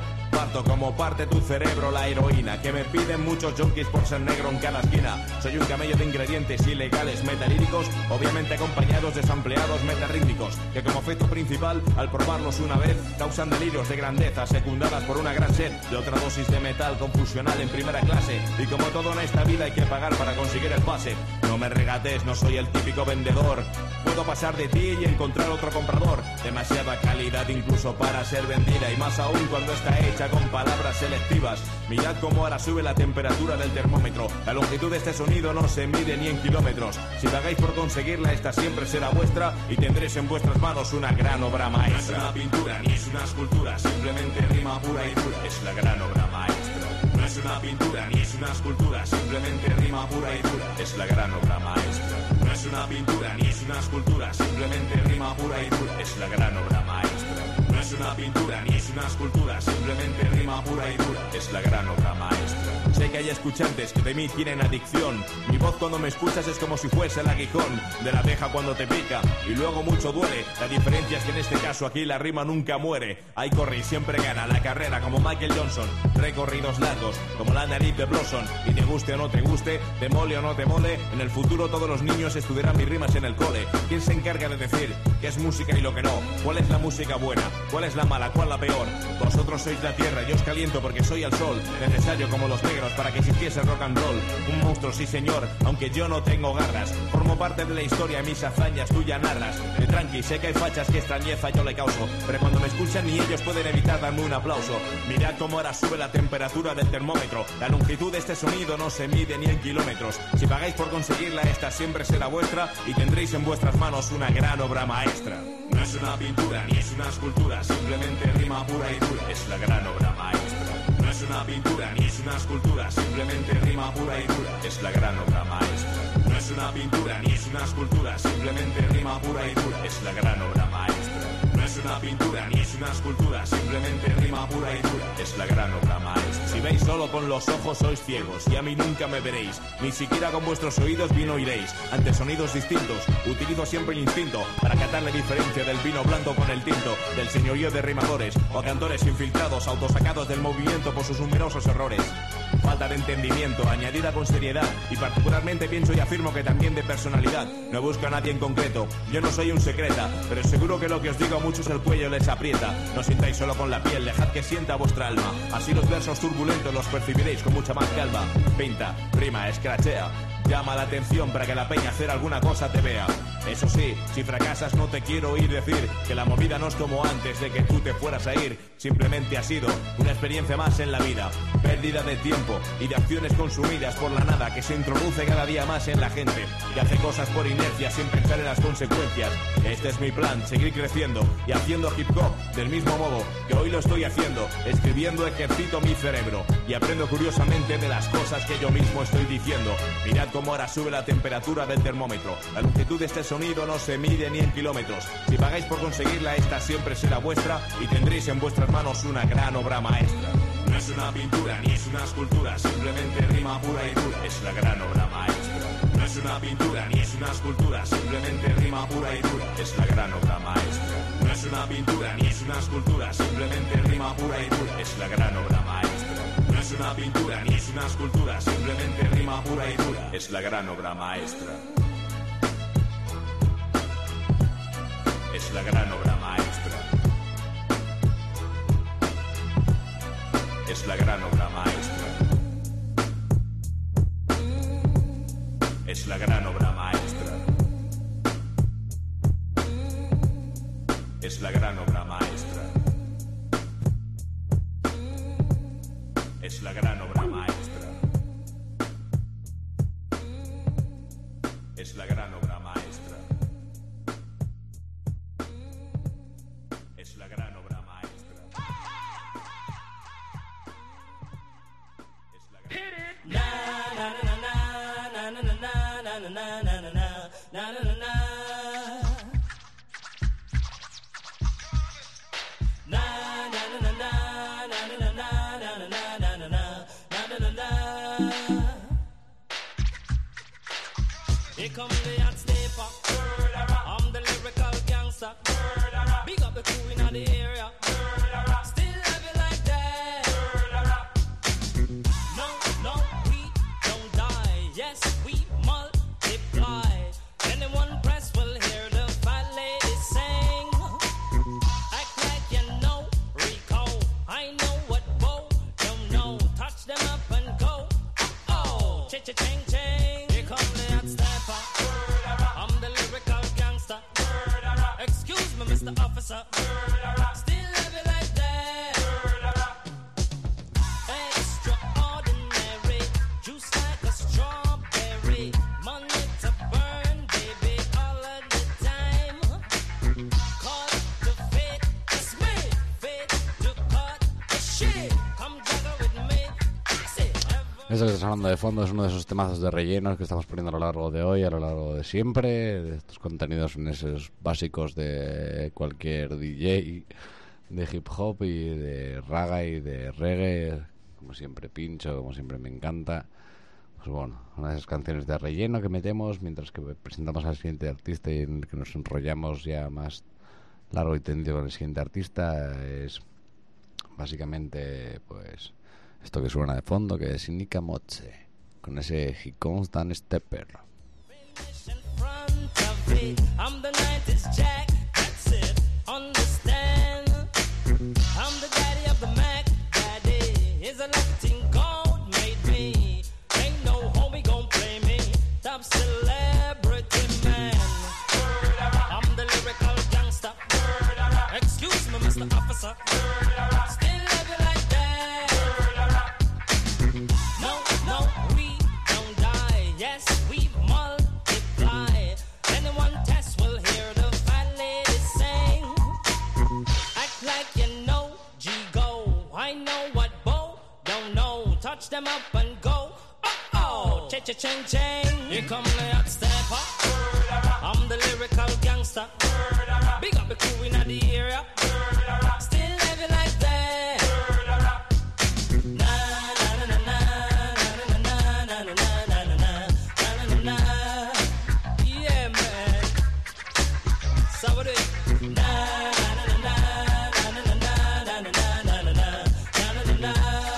parto como parte tu cerebro la heroína que me piden muchos junkies por ser negro en cada esquina. Soy un camello de ingredientes ilegales metalíricos, obviamente acompañados de sampleados metarrítmicos, que como efecto principal, al probarlos una vez, causan delirios de grandeza secundadas por una gran sed de otra dosis de metal confusional en primera clase. Y como todo en esta vida hay que pagar para conseguir el pase. No me regates, no soy el típico vendedor. Puedo pasar de ti y encontrar otro comprador. Demasiada calidad incluso para ser vendida, y más aún cuando está hecha con palabras selectivas. Mirad cómo ahora sube la temperatura del termómetro. La longitud de este sonido no se mide ni en kilómetros. Si pagáis por conseguirla, esta siempre será vuestra y tendréis en vuestras manos una gran obra maestra. No es una pintura ni es una escultura, simplemente rima pura y dura. Es la gran obra maestra. No es una pintura ni es una escultura, simplemente rima pura y dura. Es la gran obra maestra. No es una pintura ni es una escultura, simplemente rima pura y dura. Es la gran obra maestra. No es una pintura ni es una escultura, simplemente rima pura y dura. Es la gran obra maestra. Sé que hay escuchantes que de mí tienen adicción. Mi voz cuando me escuchas es como si fuese el aguijón de la abeja cuando te pica y luego mucho duele. La diferencia es que en este caso aquí la rima nunca muere. Ahí corre y siempre gana la carrera como Michael Johnson. Recorridos largos como la nariz de Blossom. Y te guste o no te guste, te mole o no te mole, en el futuro todos los niños estudiarán mis rimas en el cole. ¿Quién se encarga de decir qué es música y lo que no? ¿Cuál es la música buena? ¿Cuál es la mala? ¿Cuál la peor? Vosotros sois la tierra, yo os caliento porque soy el sol. Necesario como los negros para que existiese rock and roll. Un monstruo, sí señor, aunque yo no tengo garras. Formo parte de la historia y mis hazañas tú ya narras. De tranqui, sé que hay fachas que extrañeza yo le causo, pero cuando me escuchan ni ellos pueden evitar darme un aplauso. Mirad cómo ahora sube la temperatura del termómetro. La longitud de este sonido no se mide ni en kilómetros. Si pagáis por conseguirla, esta siempre será vuestra y tendréis en vuestras manos una gran obra maestra. No es una pintura ni es una escultura, simplemente rima pura y dura. Es la gran obra maestra. No es una pintura ni es una escultura, simplemente rima pura y dura. Es la gran obra maestra. No es una pintura ni es una escultura, simplemente rima pura y dura. Es la gran obra maestra. No es una pintura ni es una escultura, simplemente rima pura y dura. Es la gran obra maestra. Si veis solo con los ojos sois ciegos y a mí nunca me veréis, ni siquiera con vuestros oídos bien oiréis. Ante sonidos distintos utilizo siempre el instinto para catar la diferencia del vino blanco con el tinto, del señorío de rimadores o cantores infiltrados, autosacados del movimiento por sus numerosos errores. Falta de entendimiento añadida con seriedad, y particularmente pienso y afirmo que también de personalidad. No busco a nadie en concreto, yo no soy un secreta, pero seguro que lo que os digo a muchos el cuello les aprieta. No sintáis solo con la piel, dejad que sienta vuestra alma. Así los versos turbulentos los percibiréis con mucha más calma. Pinta, rima, escrachea, llama la atención para que la peña hacer alguna cosa te vea. Eso sí, si fracasas no te quiero oír decir que la movida no es como antes de que tú te fueras a ir. Simplemente ha sido una experiencia más en la vida, pérdida de tiempo y de acciones consumidas por la nada que se introduce cada día más en la gente, que hace cosas por inercia sin pensar en las consecuencias. Este es mi plan, seguir creciendo y haciendo hip hop del mismo modo que hoy lo estoy haciendo. Escribiendo ejercito mi cerebro y aprendo curiosamente de las cosas que yo mismo estoy diciendo. Mirad cómo ahora sube la temperatura del termómetro. La longitud de este sonido no se mide ni en kilómetros. Si pagáis por conseguirla, esta siempre será vuestra y tendréis en vuestras manos una gran obra maestra. No es una pintura ni es una escultura, simplemente rima pura y dura. Es la gran obra maestra. No es una pintura ni es una escultura, simplemente rima pura y dura. Es la gran obra maestra. No es una pintura ni es una escultura, simplemente rima pura y dura. Es la gran obra maestra. No es una pintura ni es una escultura, simplemente rima pura y dura. Es la gran obra maestra. Es la gran obra maestra. Es la gran obra maestra. Es la gran obra maestra. Es la gran obra maestra. Es la gran obra maestra. Es la gran obra maestra. Es la gran obra maestra. Es la gran... Na na na na na na na na na na na na na na na na. Here comes the hot stepper. I'm the lyrical gangster. Big up the crew in the area. Still love you like that. Cha-cha-ching-ching, here come the hot stepper. I'm the lyrical gangster. Excuse me, Mister Officer. Still love you like that. Extraordinary, juice like a strawberry. Money to burn, baby, all of the time. Caught the fit, it's me. Fit to cut the shit. Come juggle with me. Esto que estás hablando de fondo es uno de esos temazos de rellenos que estamos poniendo a lo largo de hoy, a lo largo de siempre. De estos contenidos en esos básicos de cualquier D J de hip hop y de raga y de reggae. Como siempre pincho, como siempre me encanta. Pues bueno, una de esas canciones de relleno que metemos mientras que presentamos al siguiente artista y en el que nos enrollamos ya más largo y tendido con el siguiente artista. Es básicamente pues esto que suena de fondo, que es Nika Moche, con ese He Comes Down Stepper. I'm the nineties Jack, that's it, understand. I'm the daddy of the Mac, daddy is a Latin gold made me. Ain't no homie gon' play me, top celebrity man. I'm the lyrical gangster. Excuse me, Mister Officer. Still love you like that. No, no, we don't die. Yes, we multiply. Anyone test will hear the fat lady sing. Act like you know, G go. I know what Bo don't know. Touch them up and go. Oh oh, cha cha ching ching. Here come the hot stepper. I'm the lyrical gangster. Big up the crew in the area. Still love you like that. Yeah, man. So what it? Na na na na na na na na na na na na na.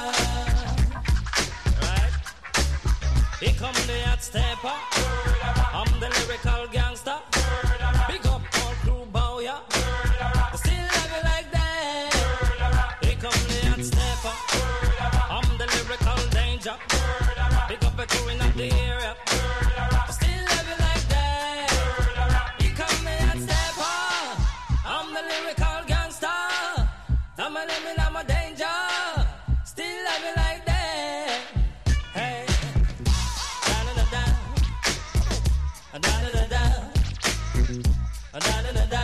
Right? Here come the hot stepper. I'm the lyrical gangster. Big up all crew bow ya. Still love you like that. Here come the hot stepper. I'm the lyrical danger. Big up the crew in the area. Still love you like that. Here come the hot stepper. I'm the lyrical gangster. I'm a living, I'm a danger. Still love you like that. Hey. Da da da da. Da da da da. Da da da da.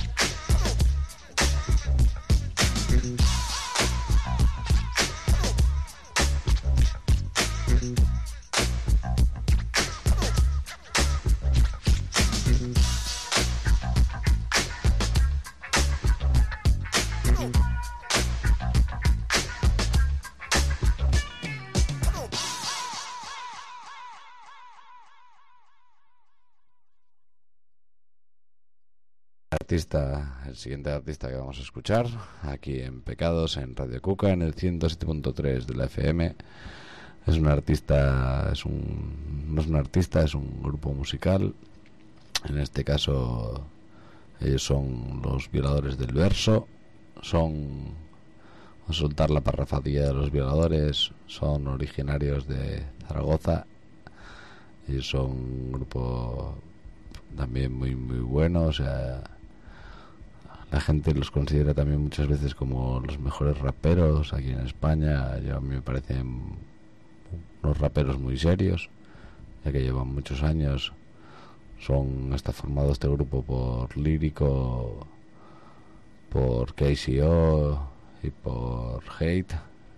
Artista, el siguiente artista que vamos a escuchar aquí en Pecados, en Radio Cuca, en el ciento siete punto tres de la F M. Es un artista, es un, no es un artista, es un grupo musical. En este caso, ellos son los Violadores del Verso. Son, a soltar la parrafadilla de los Violadores, son originarios de Zaragoza. Ellos son un grupo también muy muy bueno, o sea, la gente los considera también muchas veces como los mejores raperos aquí en España. Yo, a mí me parecen unos raperos muy serios, ya que llevan muchos años. Son, está formado este grupo por Lírico, por K C O y por Hate.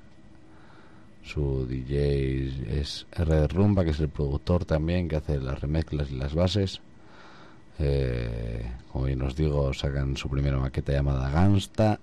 Su D J es R Rumba, que es el productor también, que hace las remezclas y las bases. Eh, como bien os digo, sacan su primera maqueta llamada Gangsta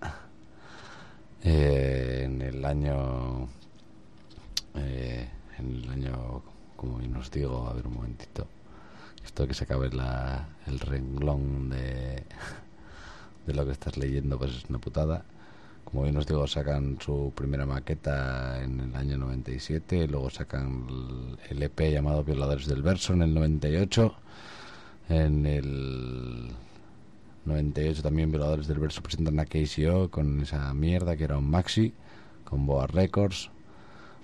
eh, en el año eh, en el año, como bien os digo, a ver un momentito, esto que se acabe la, el renglón de de lo que estás leyendo, pues es una putada. Como bien os digo, sacan su primera maqueta en el año noventa y siete, luego sacan el E P llamado Violadores del Verso en el noventa y ocho. En el noventa y ocho también Violadores del Verso presentan a K C O con esa mierda que era un maxi, con Boa Records.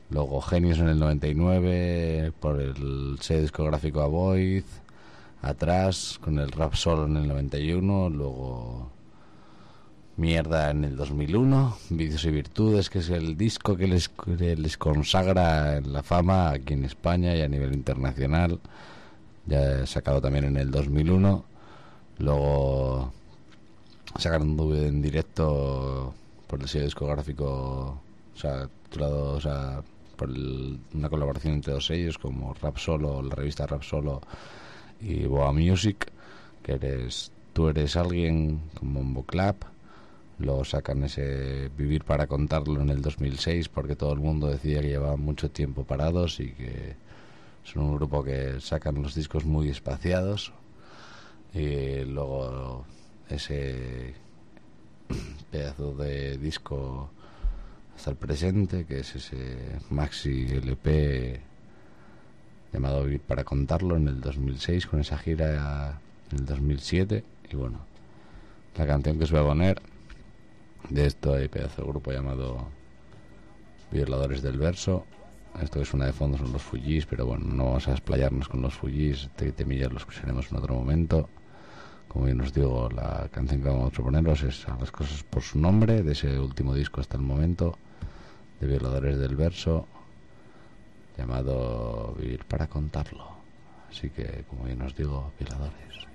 Luego Genius en el noventa y nueve, por el sello discográfico Avoid. Atrás, con el Rap Solo en el noventa y uno. Luego Mierda en el dos mil uno, Vicios y Virtudes, que es el disco que les, que les consagra la fama aquí en España y a nivel internacional. Ya he sacado también en el dos mil uno. Luego sacaron un D V D en directo por el sello discográfico, o sea, titulado, o sea, por el, una colaboración entre dos sellos como Rap Solo, la revista Rap Solo y Boa Music, que eres tú eres alguien como Bombo Clap. Luego sacan ese Vivir para contarlo en el dos mil seis, porque todo el mundo decía que llevaban mucho tiempo parados y que son un grupo que sacan los discos muy espaciados. Y luego ese pedazo de disco hasta el presente, que es ese maxi L P llamado Vivir para contarlo en el dos mil seis, con esa gira en el dos mil siete. Y bueno, la canción que os voy a poner de esto, hay pedazo de grupo llamado Violadores del Verso. Esto que suena de fondo son los Fujis, pero bueno, no vamos a explayarnos con los Fujis. Este temilla lo escucharemos en otro momento. Como bien os digo, la canción que vamos a proponeros es A las cosas por su nombre, de ese último disco hasta el momento, de Violadores del Verso, llamado Vivir para contarlo. Así que, como bien os digo, Violadores.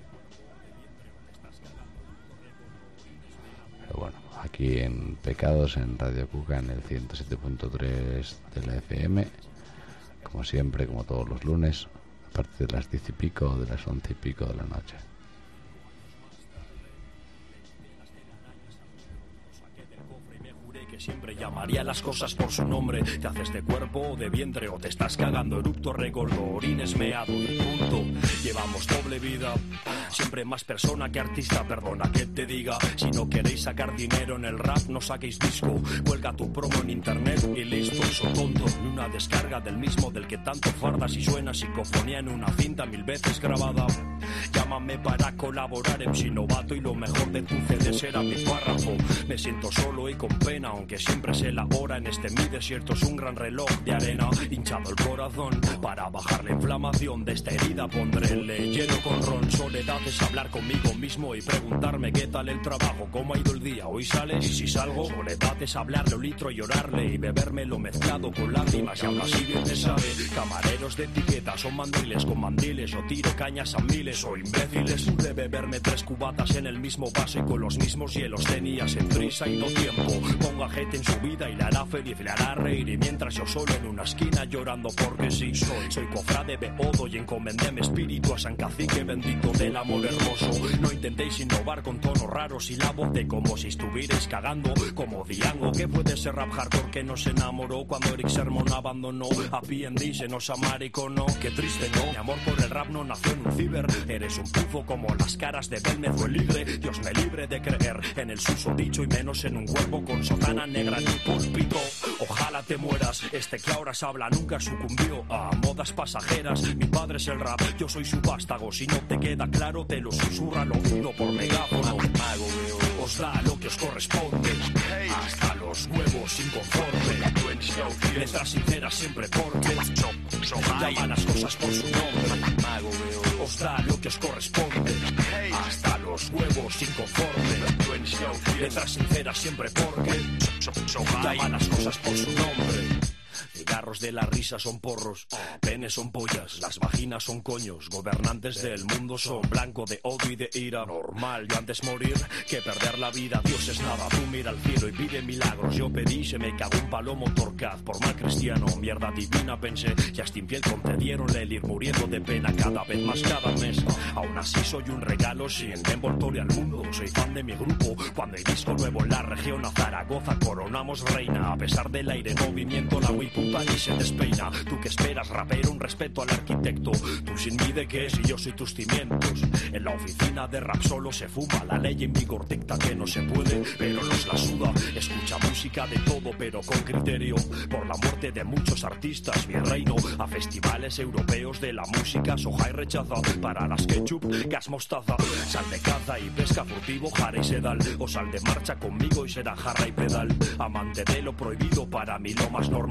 Pero bueno, aquí en Pecados, en Radio Cuca, en el ciento siete punto tres de la F M, como siempre, como todos los lunes, a partir de las diez y pico, de las once y pico de la noche. Que siempre llamaría las cosas por su nombre. Te haces de cuerpo o de vientre, o te estás cagando eructo, regordo, orines, meado y punto. Llevamos doble vida, siempre más persona que artista. Perdona que te diga, si no queréis sacar dinero en el rap, no saquéis disco. Cuelga tu promo en internet y listo. Eso tonto, ni una descarga del mismo del que tanto fardas y suena psicofonía en una cinta mil veces grabada. Llámame para colaborar, M C novato, y lo mejor de tu C D será mi párrafo. Me siento solo y con pena, aunque siempre se la hora en este mi desierto es un gran reloj de arena. Hinchado el corazón para bajar la inflamación de esta herida, pondréle lleno con ron. Soledad es hablar conmigo mismo y preguntarme qué tal el trabajo, cómo ha ido el día, hoy sales y si salgo. Soledad es hablarle un litro y llorarle y bebérmelo mezclado con lágrimas, y aún así bien te sabe. Camareros de etiqueta son mandiles con mandiles, o tiro cañas a miles o imbéciles. Pude beberme tres cubatas en el mismo vaso y con los mismos hielos tenías en prisa y no tiempo. Pongo a gente en su vida y la hará feliz, le hará reír, y mientras yo solo en una esquina llorando porque sí soy. Soy cofrade de Odo y encomendé mi espíritu a San Cacique bendito del amor hermoso. No intentéis innovar con tonos raros y la voz de como si estuvierais cagando como Diango. Que puede ser rap hardcore que nos enamoró cuando Eric Sermon abandonó a P and D, se nos amariconó. Qué triste, ¿no? Mi amor por el rap no nació en un ciber. Eres un pufo como las caras de Belmez o el Ligre. Dios me libre de creer en el susodicho y menos en un cuerpo con sotana negra en un púlpito. Ojalá te mueras, este que ahora se habla nunca sucumbió a modas pasajeras. Mi padre es el rap, yo soy su vástago. Si no te queda claro, te lo susurra al oído por megáfono. Os da lo que os corresponde, hasta los huevos inconforme. Letras sinceras siempre porque llaman las cosas por su nombre. Os da lo que os corresponde, hasta los huevos inconforme. Letras sinceras siempre porque llaman las cosas por su nombre. Cigarros de la risa son porros, penes son pollas, las vaginas son coños. Gobernantes del mundo son blanco de odio y de ira. Normal, yo antes morir que perder la vida. Dios es nada, tú mira al cielo y pide milagros. Yo pedí, se me cagó un palomo torcaz. Por mal cristiano, mierda divina pensé. Y hasta infiel concedieronle el ir muriendo de pena cada vez más cada mes. Aún así soy un regalo sin envoltorio al mundo. Soy fan de mi grupo, cuando hay disco nuevo en la región a Zaragoza coronamos reina. A pesar del aire movimiento, la puta ni se despeina. Tú que esperas, rapero, un respeto al arquitecto. Tú sin mí de qué, si yo soy tus cimientos. En la oficina de rap solo se fuma. La ley en vigor dicta que no se puede, pero nos la suda. Escucha música de todo, pero con criterio. Por la muerte de muchos artistas, mi reino. A festivales europeos de la música, soja y rechaza. Para las ketchup, gas mostaza. Sal de caza y pesca furtivo, jara y sedal. O sal de marcha conmigo y será jarra y pedal. Amante de lo prohibido, para mí lo más normal. A ojos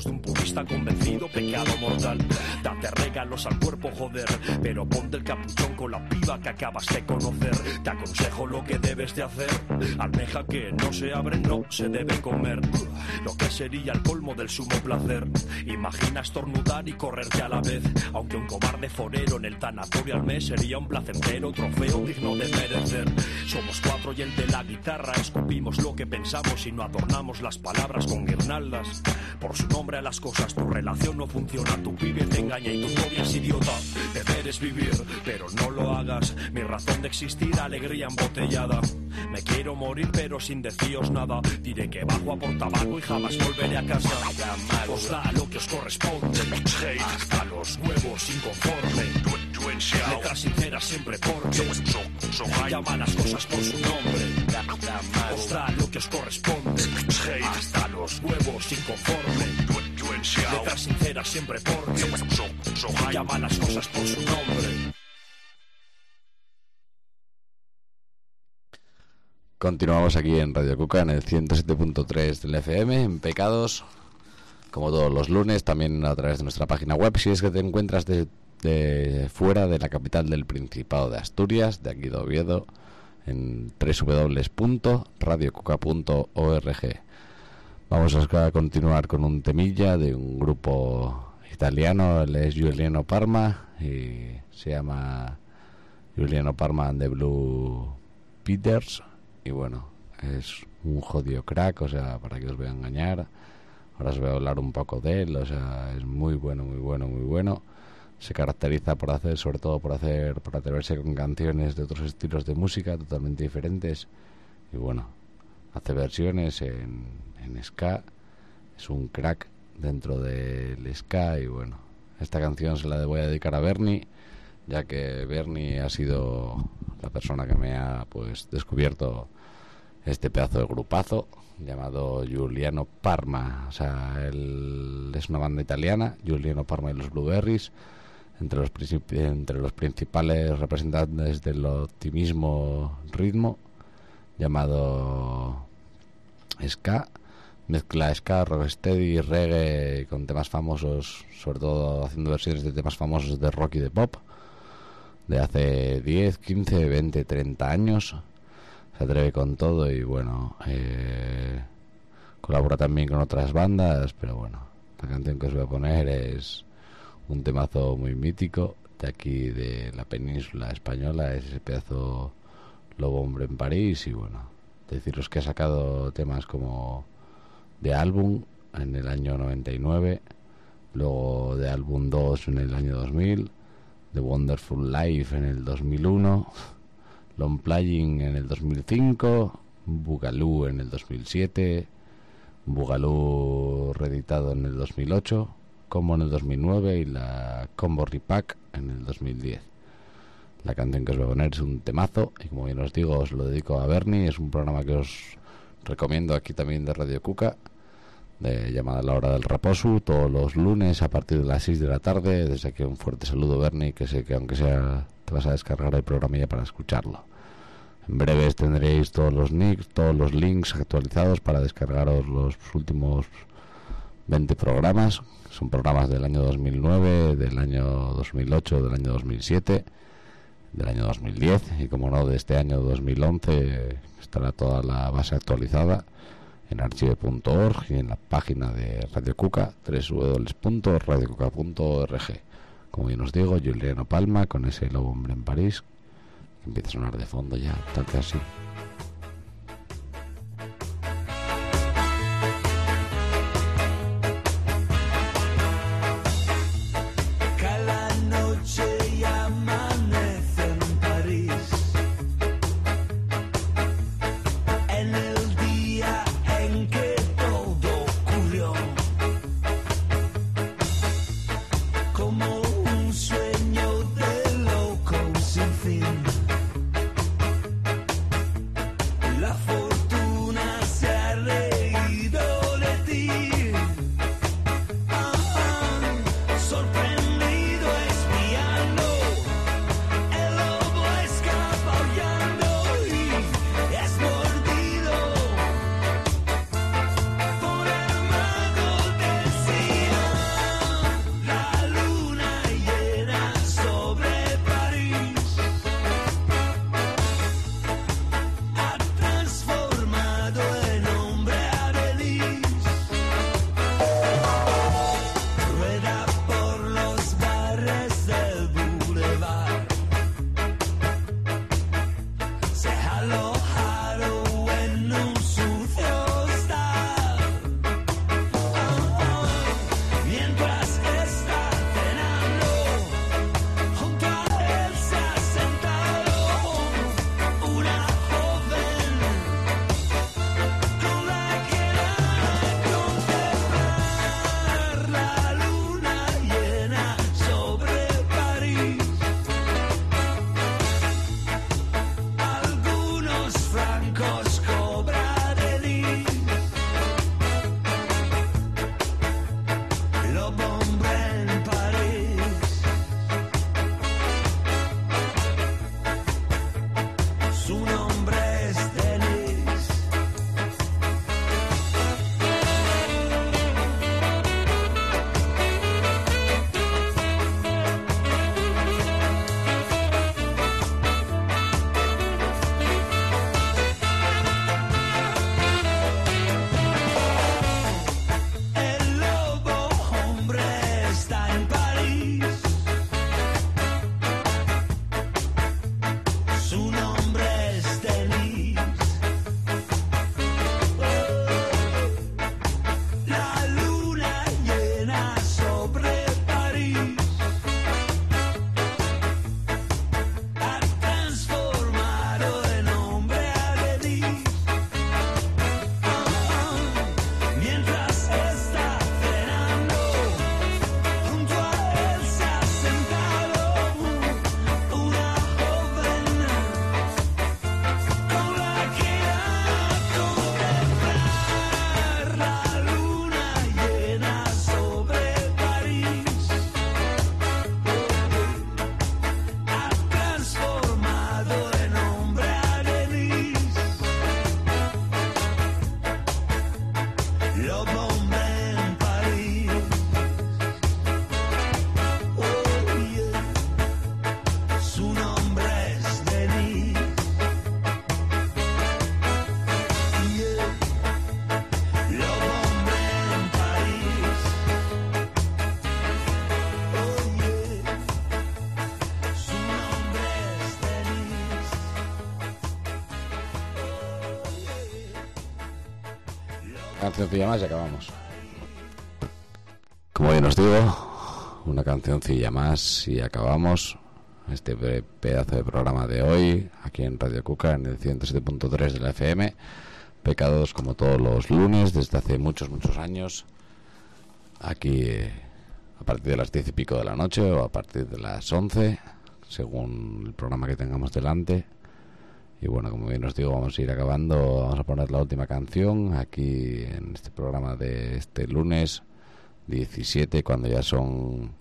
de un purista convencido, pecado mortal. Date regalos al cuerpo, joder, pero ponte el capuchón con la piba que acabas de conocer. Te aconsejo lo que debes de hacer. Almeja que no se abre, no se debe comer. Lo que sería el colmo del sumo placer. Imagina estornudar y correrte a la vez. Aunque un cobarde forero en el tanatorio al mes sería un placentero trofeo digno de merecer. Somos cuatro y el de la guitarra. Escupimos lo que pensamos y no adornamos las palabras con guirnaldas. Por su nombre a las cosas, tu relación no funciona. Tu pibe te engaña y tu novia es idiota. Deber es vivir, pero no lo hagas. Mi razón de existir, alegría embotellada. Me quiero morir pero sin deciros nada. Diré que bajo a por tabaco y jamás volveré a casa. Os da lo que os corresponde. Hate hasta los huevos inconforme. Letras sinceras siempre porque llama las cosas por su nombre. Os da lo que os corresponde. Hate hasta los huevos inconforme. Letras sinceras siempre porque llama las cosas por su nombre. Continuamos aquí en Radio Cuca en el ciento siete punto tres del F M, en Pecados, como todos los lunes, también a través de nuestra página web. Si es que te encuentras de, de fuera de la capital del Principado de Asturias, de aquí de Oviedo, en doble u doble u doble u punto radio cuca punto org. Vamos a continuar con un temilla de un grupo italiano, él es Giuliano Parma y se llama Giuliano Parma and the Blue Peters. Y bueno, es un jodido crack, o sea, para que os voy a engañar. Ahora os voy a hablar un poco de él, o sea, es muy bueno, muy bueno, muy bueno. Se caracteriza por hacer, sobre todo por hacer, por atreverse con canciones de otros estilos de música totalmente diferentes. Y bueno, hace versiones en, en ska, es un crack dentro del ska. Y bueno, esta canción se la voy a dedicar a Bernie, ya que Bernie ha sido la persona que me ha pues descubierto este pedazo de grupazo llamado Giuliano Parma. O sea, él es una banda italiana, Giuliano Parma y los Blueberries, entre los, entre los principales representantes del optimismo ritmo llamado ska. Mezcla ska, rocksteady, reggae con temas famosos, sobre todo haciendo versiones de temas famosos de rock y de pop de hace diez, quince, veinte, treinta años. Se atreve con todo y bueno, eh, colabora también con otras bandas, pero bueno, la canción que os voy a poner es un temazo muy mítico de aquí de la península española, es ese pedazo Lobo Hombre en París. Y bueno, deciros que ha sacado temas como de álbum en el año noventa y nueve, luego de álbum dos en el año dos mil, The Wonderful Life en el dos mil uno, Long Playing en el dos mil cinco, Boogaloo en el dos mil siete, Boogaloo reeditado en el dos mil ocho, Combo en el dos mil nueve y la Combo Repack en el dos mil diez. La canción que os voy a poner es un temazo y como bien os digo, os lo dedico a Bernie. Es un programa que os recomiendo aquí también de Radio Cuca, de llamada La Hora del Raposo, todos los lunes a partir de las seis de la tarde. Desde aquí un fuerte saludo, Bernie, que sé que aunque sea te vas a descargar el programa ya para escucharlo. En breves tendréis todos los nicks, todos los links actualizados para descargaros los últimos veinte programas. Son programas del año dos mil nueve, del año dos mil ocho, del año dos mil siete, del año dos mil diez y como no de este año dos mil once. Estará toda la base actualizada en archive punto org y en la página de Radio Cuca, doble u doble u doble u punto radio cuca punto org. Como bien os digo, Giuliano Palma con ese Lobo Hombre en París, que empieza a sonar de fondo ya, tal que así. Cancioncilla más y acabamos. Como bien os digo, una cancioncilla más y acabamos este pedazo de programa de hoy aquí en Radio Cuca en el ciento siete punto tres de la F M. Pecados como todos los lunes desde hace muchos muchos años aquí eh, a partir de las diez y pico de la noche o a partir de las once según el programa que tengamos delante. Y bueno, como bien os digo, vamos a ir acabando. Vamos a poner la última canción aquí en este programa de este lunes diecisiete, cuando ya son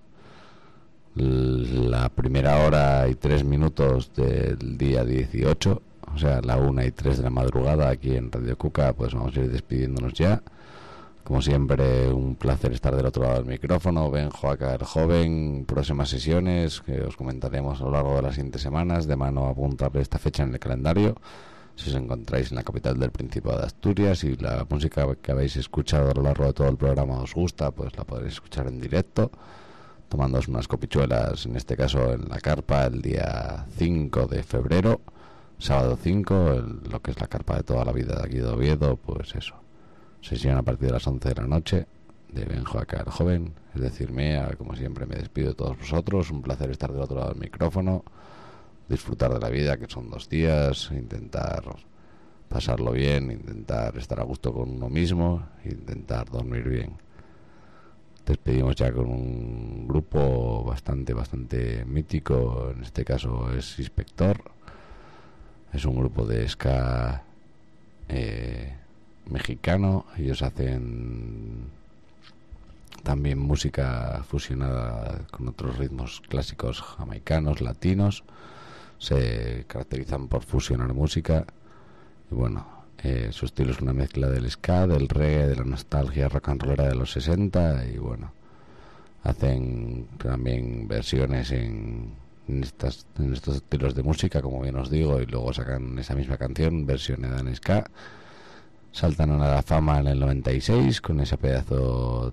la primera hora y tres minutos del día dieciocho, o sea, la una y tres de la madrugada aquí en Radio Cuca. Pues vamos a ir despidiéndonos ya. Como siempre, un placer estar del otro lado del micrófono. Ben Joaca el Joven, próximas sesiones que os comentaremos a lo largo de las siguientes semanas, de mano a apuntarle esta fecha en el calendario. Si os encontráis en la capital del Principado de Asturias y la música que habéis escuchado a lo largo de todo el programa os gusta, pues la podréis escuchar en directo, tomándoos unas copichuelas, en este caso en la carpa, el día cinco de febrero, sábado cinco, el, lo que es la carpa de toda la vida de aquí de Oviedo. Pues eso, sesión a partir de las once de la noche de Ben Joaca el Joven, es decir, mía. Como siempre me despido de todos vosotros, un placer estar del otro lado del micrófono, disfrutar de la vida, que son dos días, intentar pasarlo bien, intentar estar a gusto con uno mismo, intentar dormir bien. Despedimos ya con un grupo bastante, bastante mítico, en este caso es Inspector, es un grupo de ska eh, mexicano. Ellos hacen también música fusionada con otros ritmos clásicos jamaicanos, latinos. Se caracterizan por fusionar música y bueno, eh, su estilo es una mezcla del ska, del reggae, de la nostalgia rock and rollera de los sesenta. Y bueno, hacen también versiones en, en, estas, en estos estilos de música, como bien os digo, y luego sacan esa misma canción, versiones en ska. Saltan a la fama en el noventa y seis con ese pedazo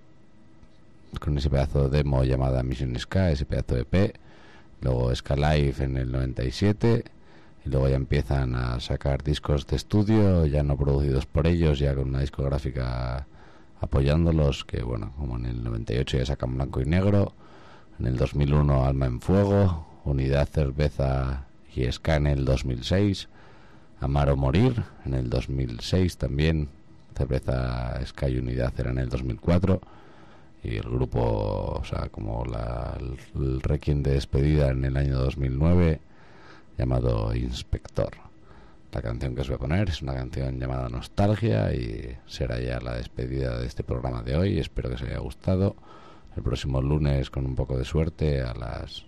con ese pedazo de demo llamada Mission Ska, ese pedazo de E P. Luego Ska Live en el noventa y siete, y luego ya empiezan a sacar discos de estudio, ya no producidos por ellos, ya con una discográfica apoyándolos, que bueno, como en el noventa y ocho ya sacan Blanco y Negro, en el dos mil uno Alma en Fuego, Unidad, Cerveza y Ska en el dos mil seis, Amar o Morir en el dos mil seis también, Cerveza, Ska y Unidad era en el dos mil cuatro. Y el grupo, o sea, como la, el, el requiem de despedida en el año dos mil nueve, llamado Inspector. La canción que os voy a poner es una canción llamada Nostalgia y será ya la despedida de este programa de hoy. Espero que os haya gustado. El próximo lunes, con un poco de suerte, a las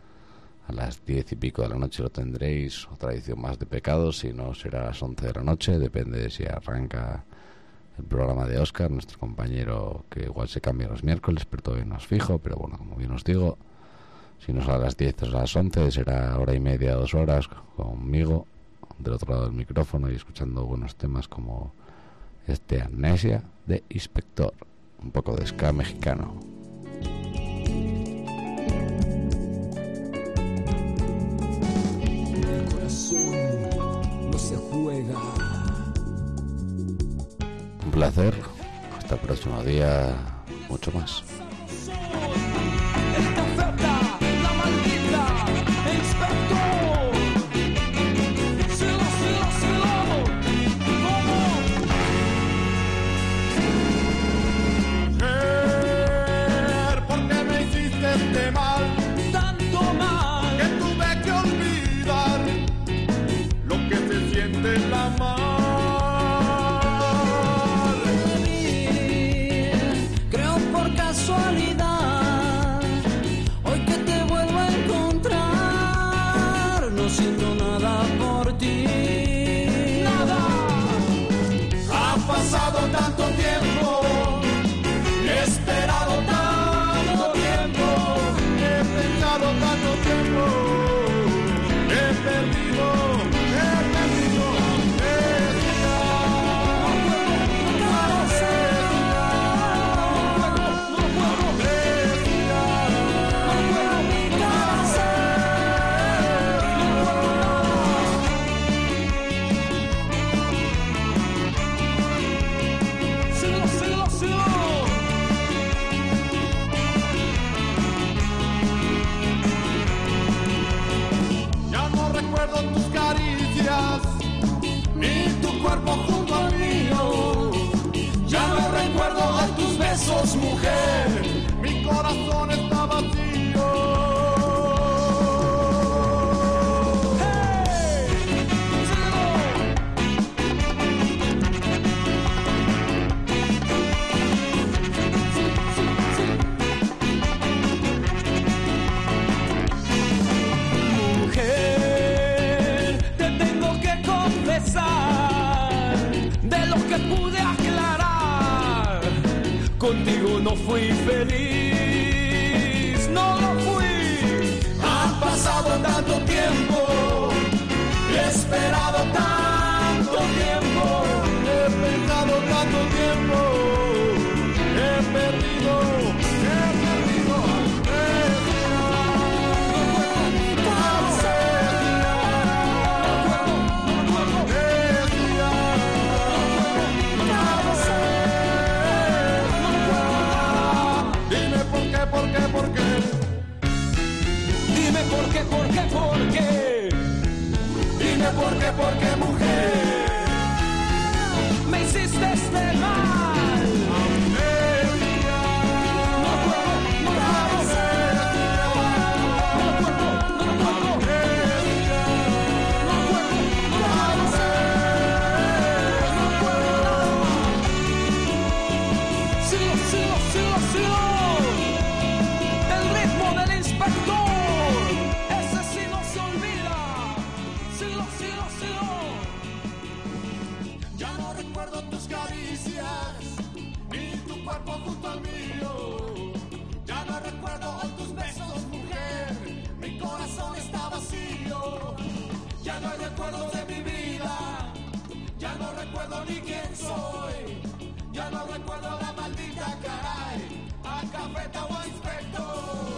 a las diez y pico de la noche lo tendréis, otra edición más de Pecados. Si no, será a las once de la noche, depende de si arranca el programa de Óscar, nuestro compañero, que igual se cambia los miércoles, pero todavía no es fijo. Pero bueno, como bien os digo, si no es a las diez o a las once, será hora y media, dos horas conmigo del otro lado del micrófono y escuchando buenos temas como este Amnesia de Inspector, un poco de ska mexicano. El corazón no se juega. Un placer, hasta el próximo día, mucho más. La maldita Inspector. Silo, silo, silo. Mujer, ¿por qué me hiciste este mal? Tanto mal que tuve que olvidar lo que se siente en la mano. Casualidad, hoy que te vuelvo a encontrar, no siento nada por ti. Nada. Ha pasado tanto tiempo, he esperado tanto tiempo, he contigo no fui feliz, no lo fui. Ha pasado tanto tiempo, he esperado tanto tiempo, he pensado tanto tiempo, he perdido, he perdido. ¿Por qué, por qué? Dime por qué, por qué, por qué. Dime por qué, por qué, mujer. Me hiciste este mal. Amelia. No puedo, no puedo ser. No puedo, no puedo. Amelia. No puedo, no puedo ser. No puedo. Sigo, sigo, sigo, sigo. El ritmo del inspector, ese sí no se olvida. Sigo, sigo, sigo. Ya no recuerdo tus caricias, ni tu cuerpo junto al mío. Ya no recuerdo tus besos, mujer, mi corazón está vacío. Ya no hay recuerdo de mi vida, ya no recuerdo ni quién soy. Ya no recuerdo la maldita caray, a cafeta o a inspector.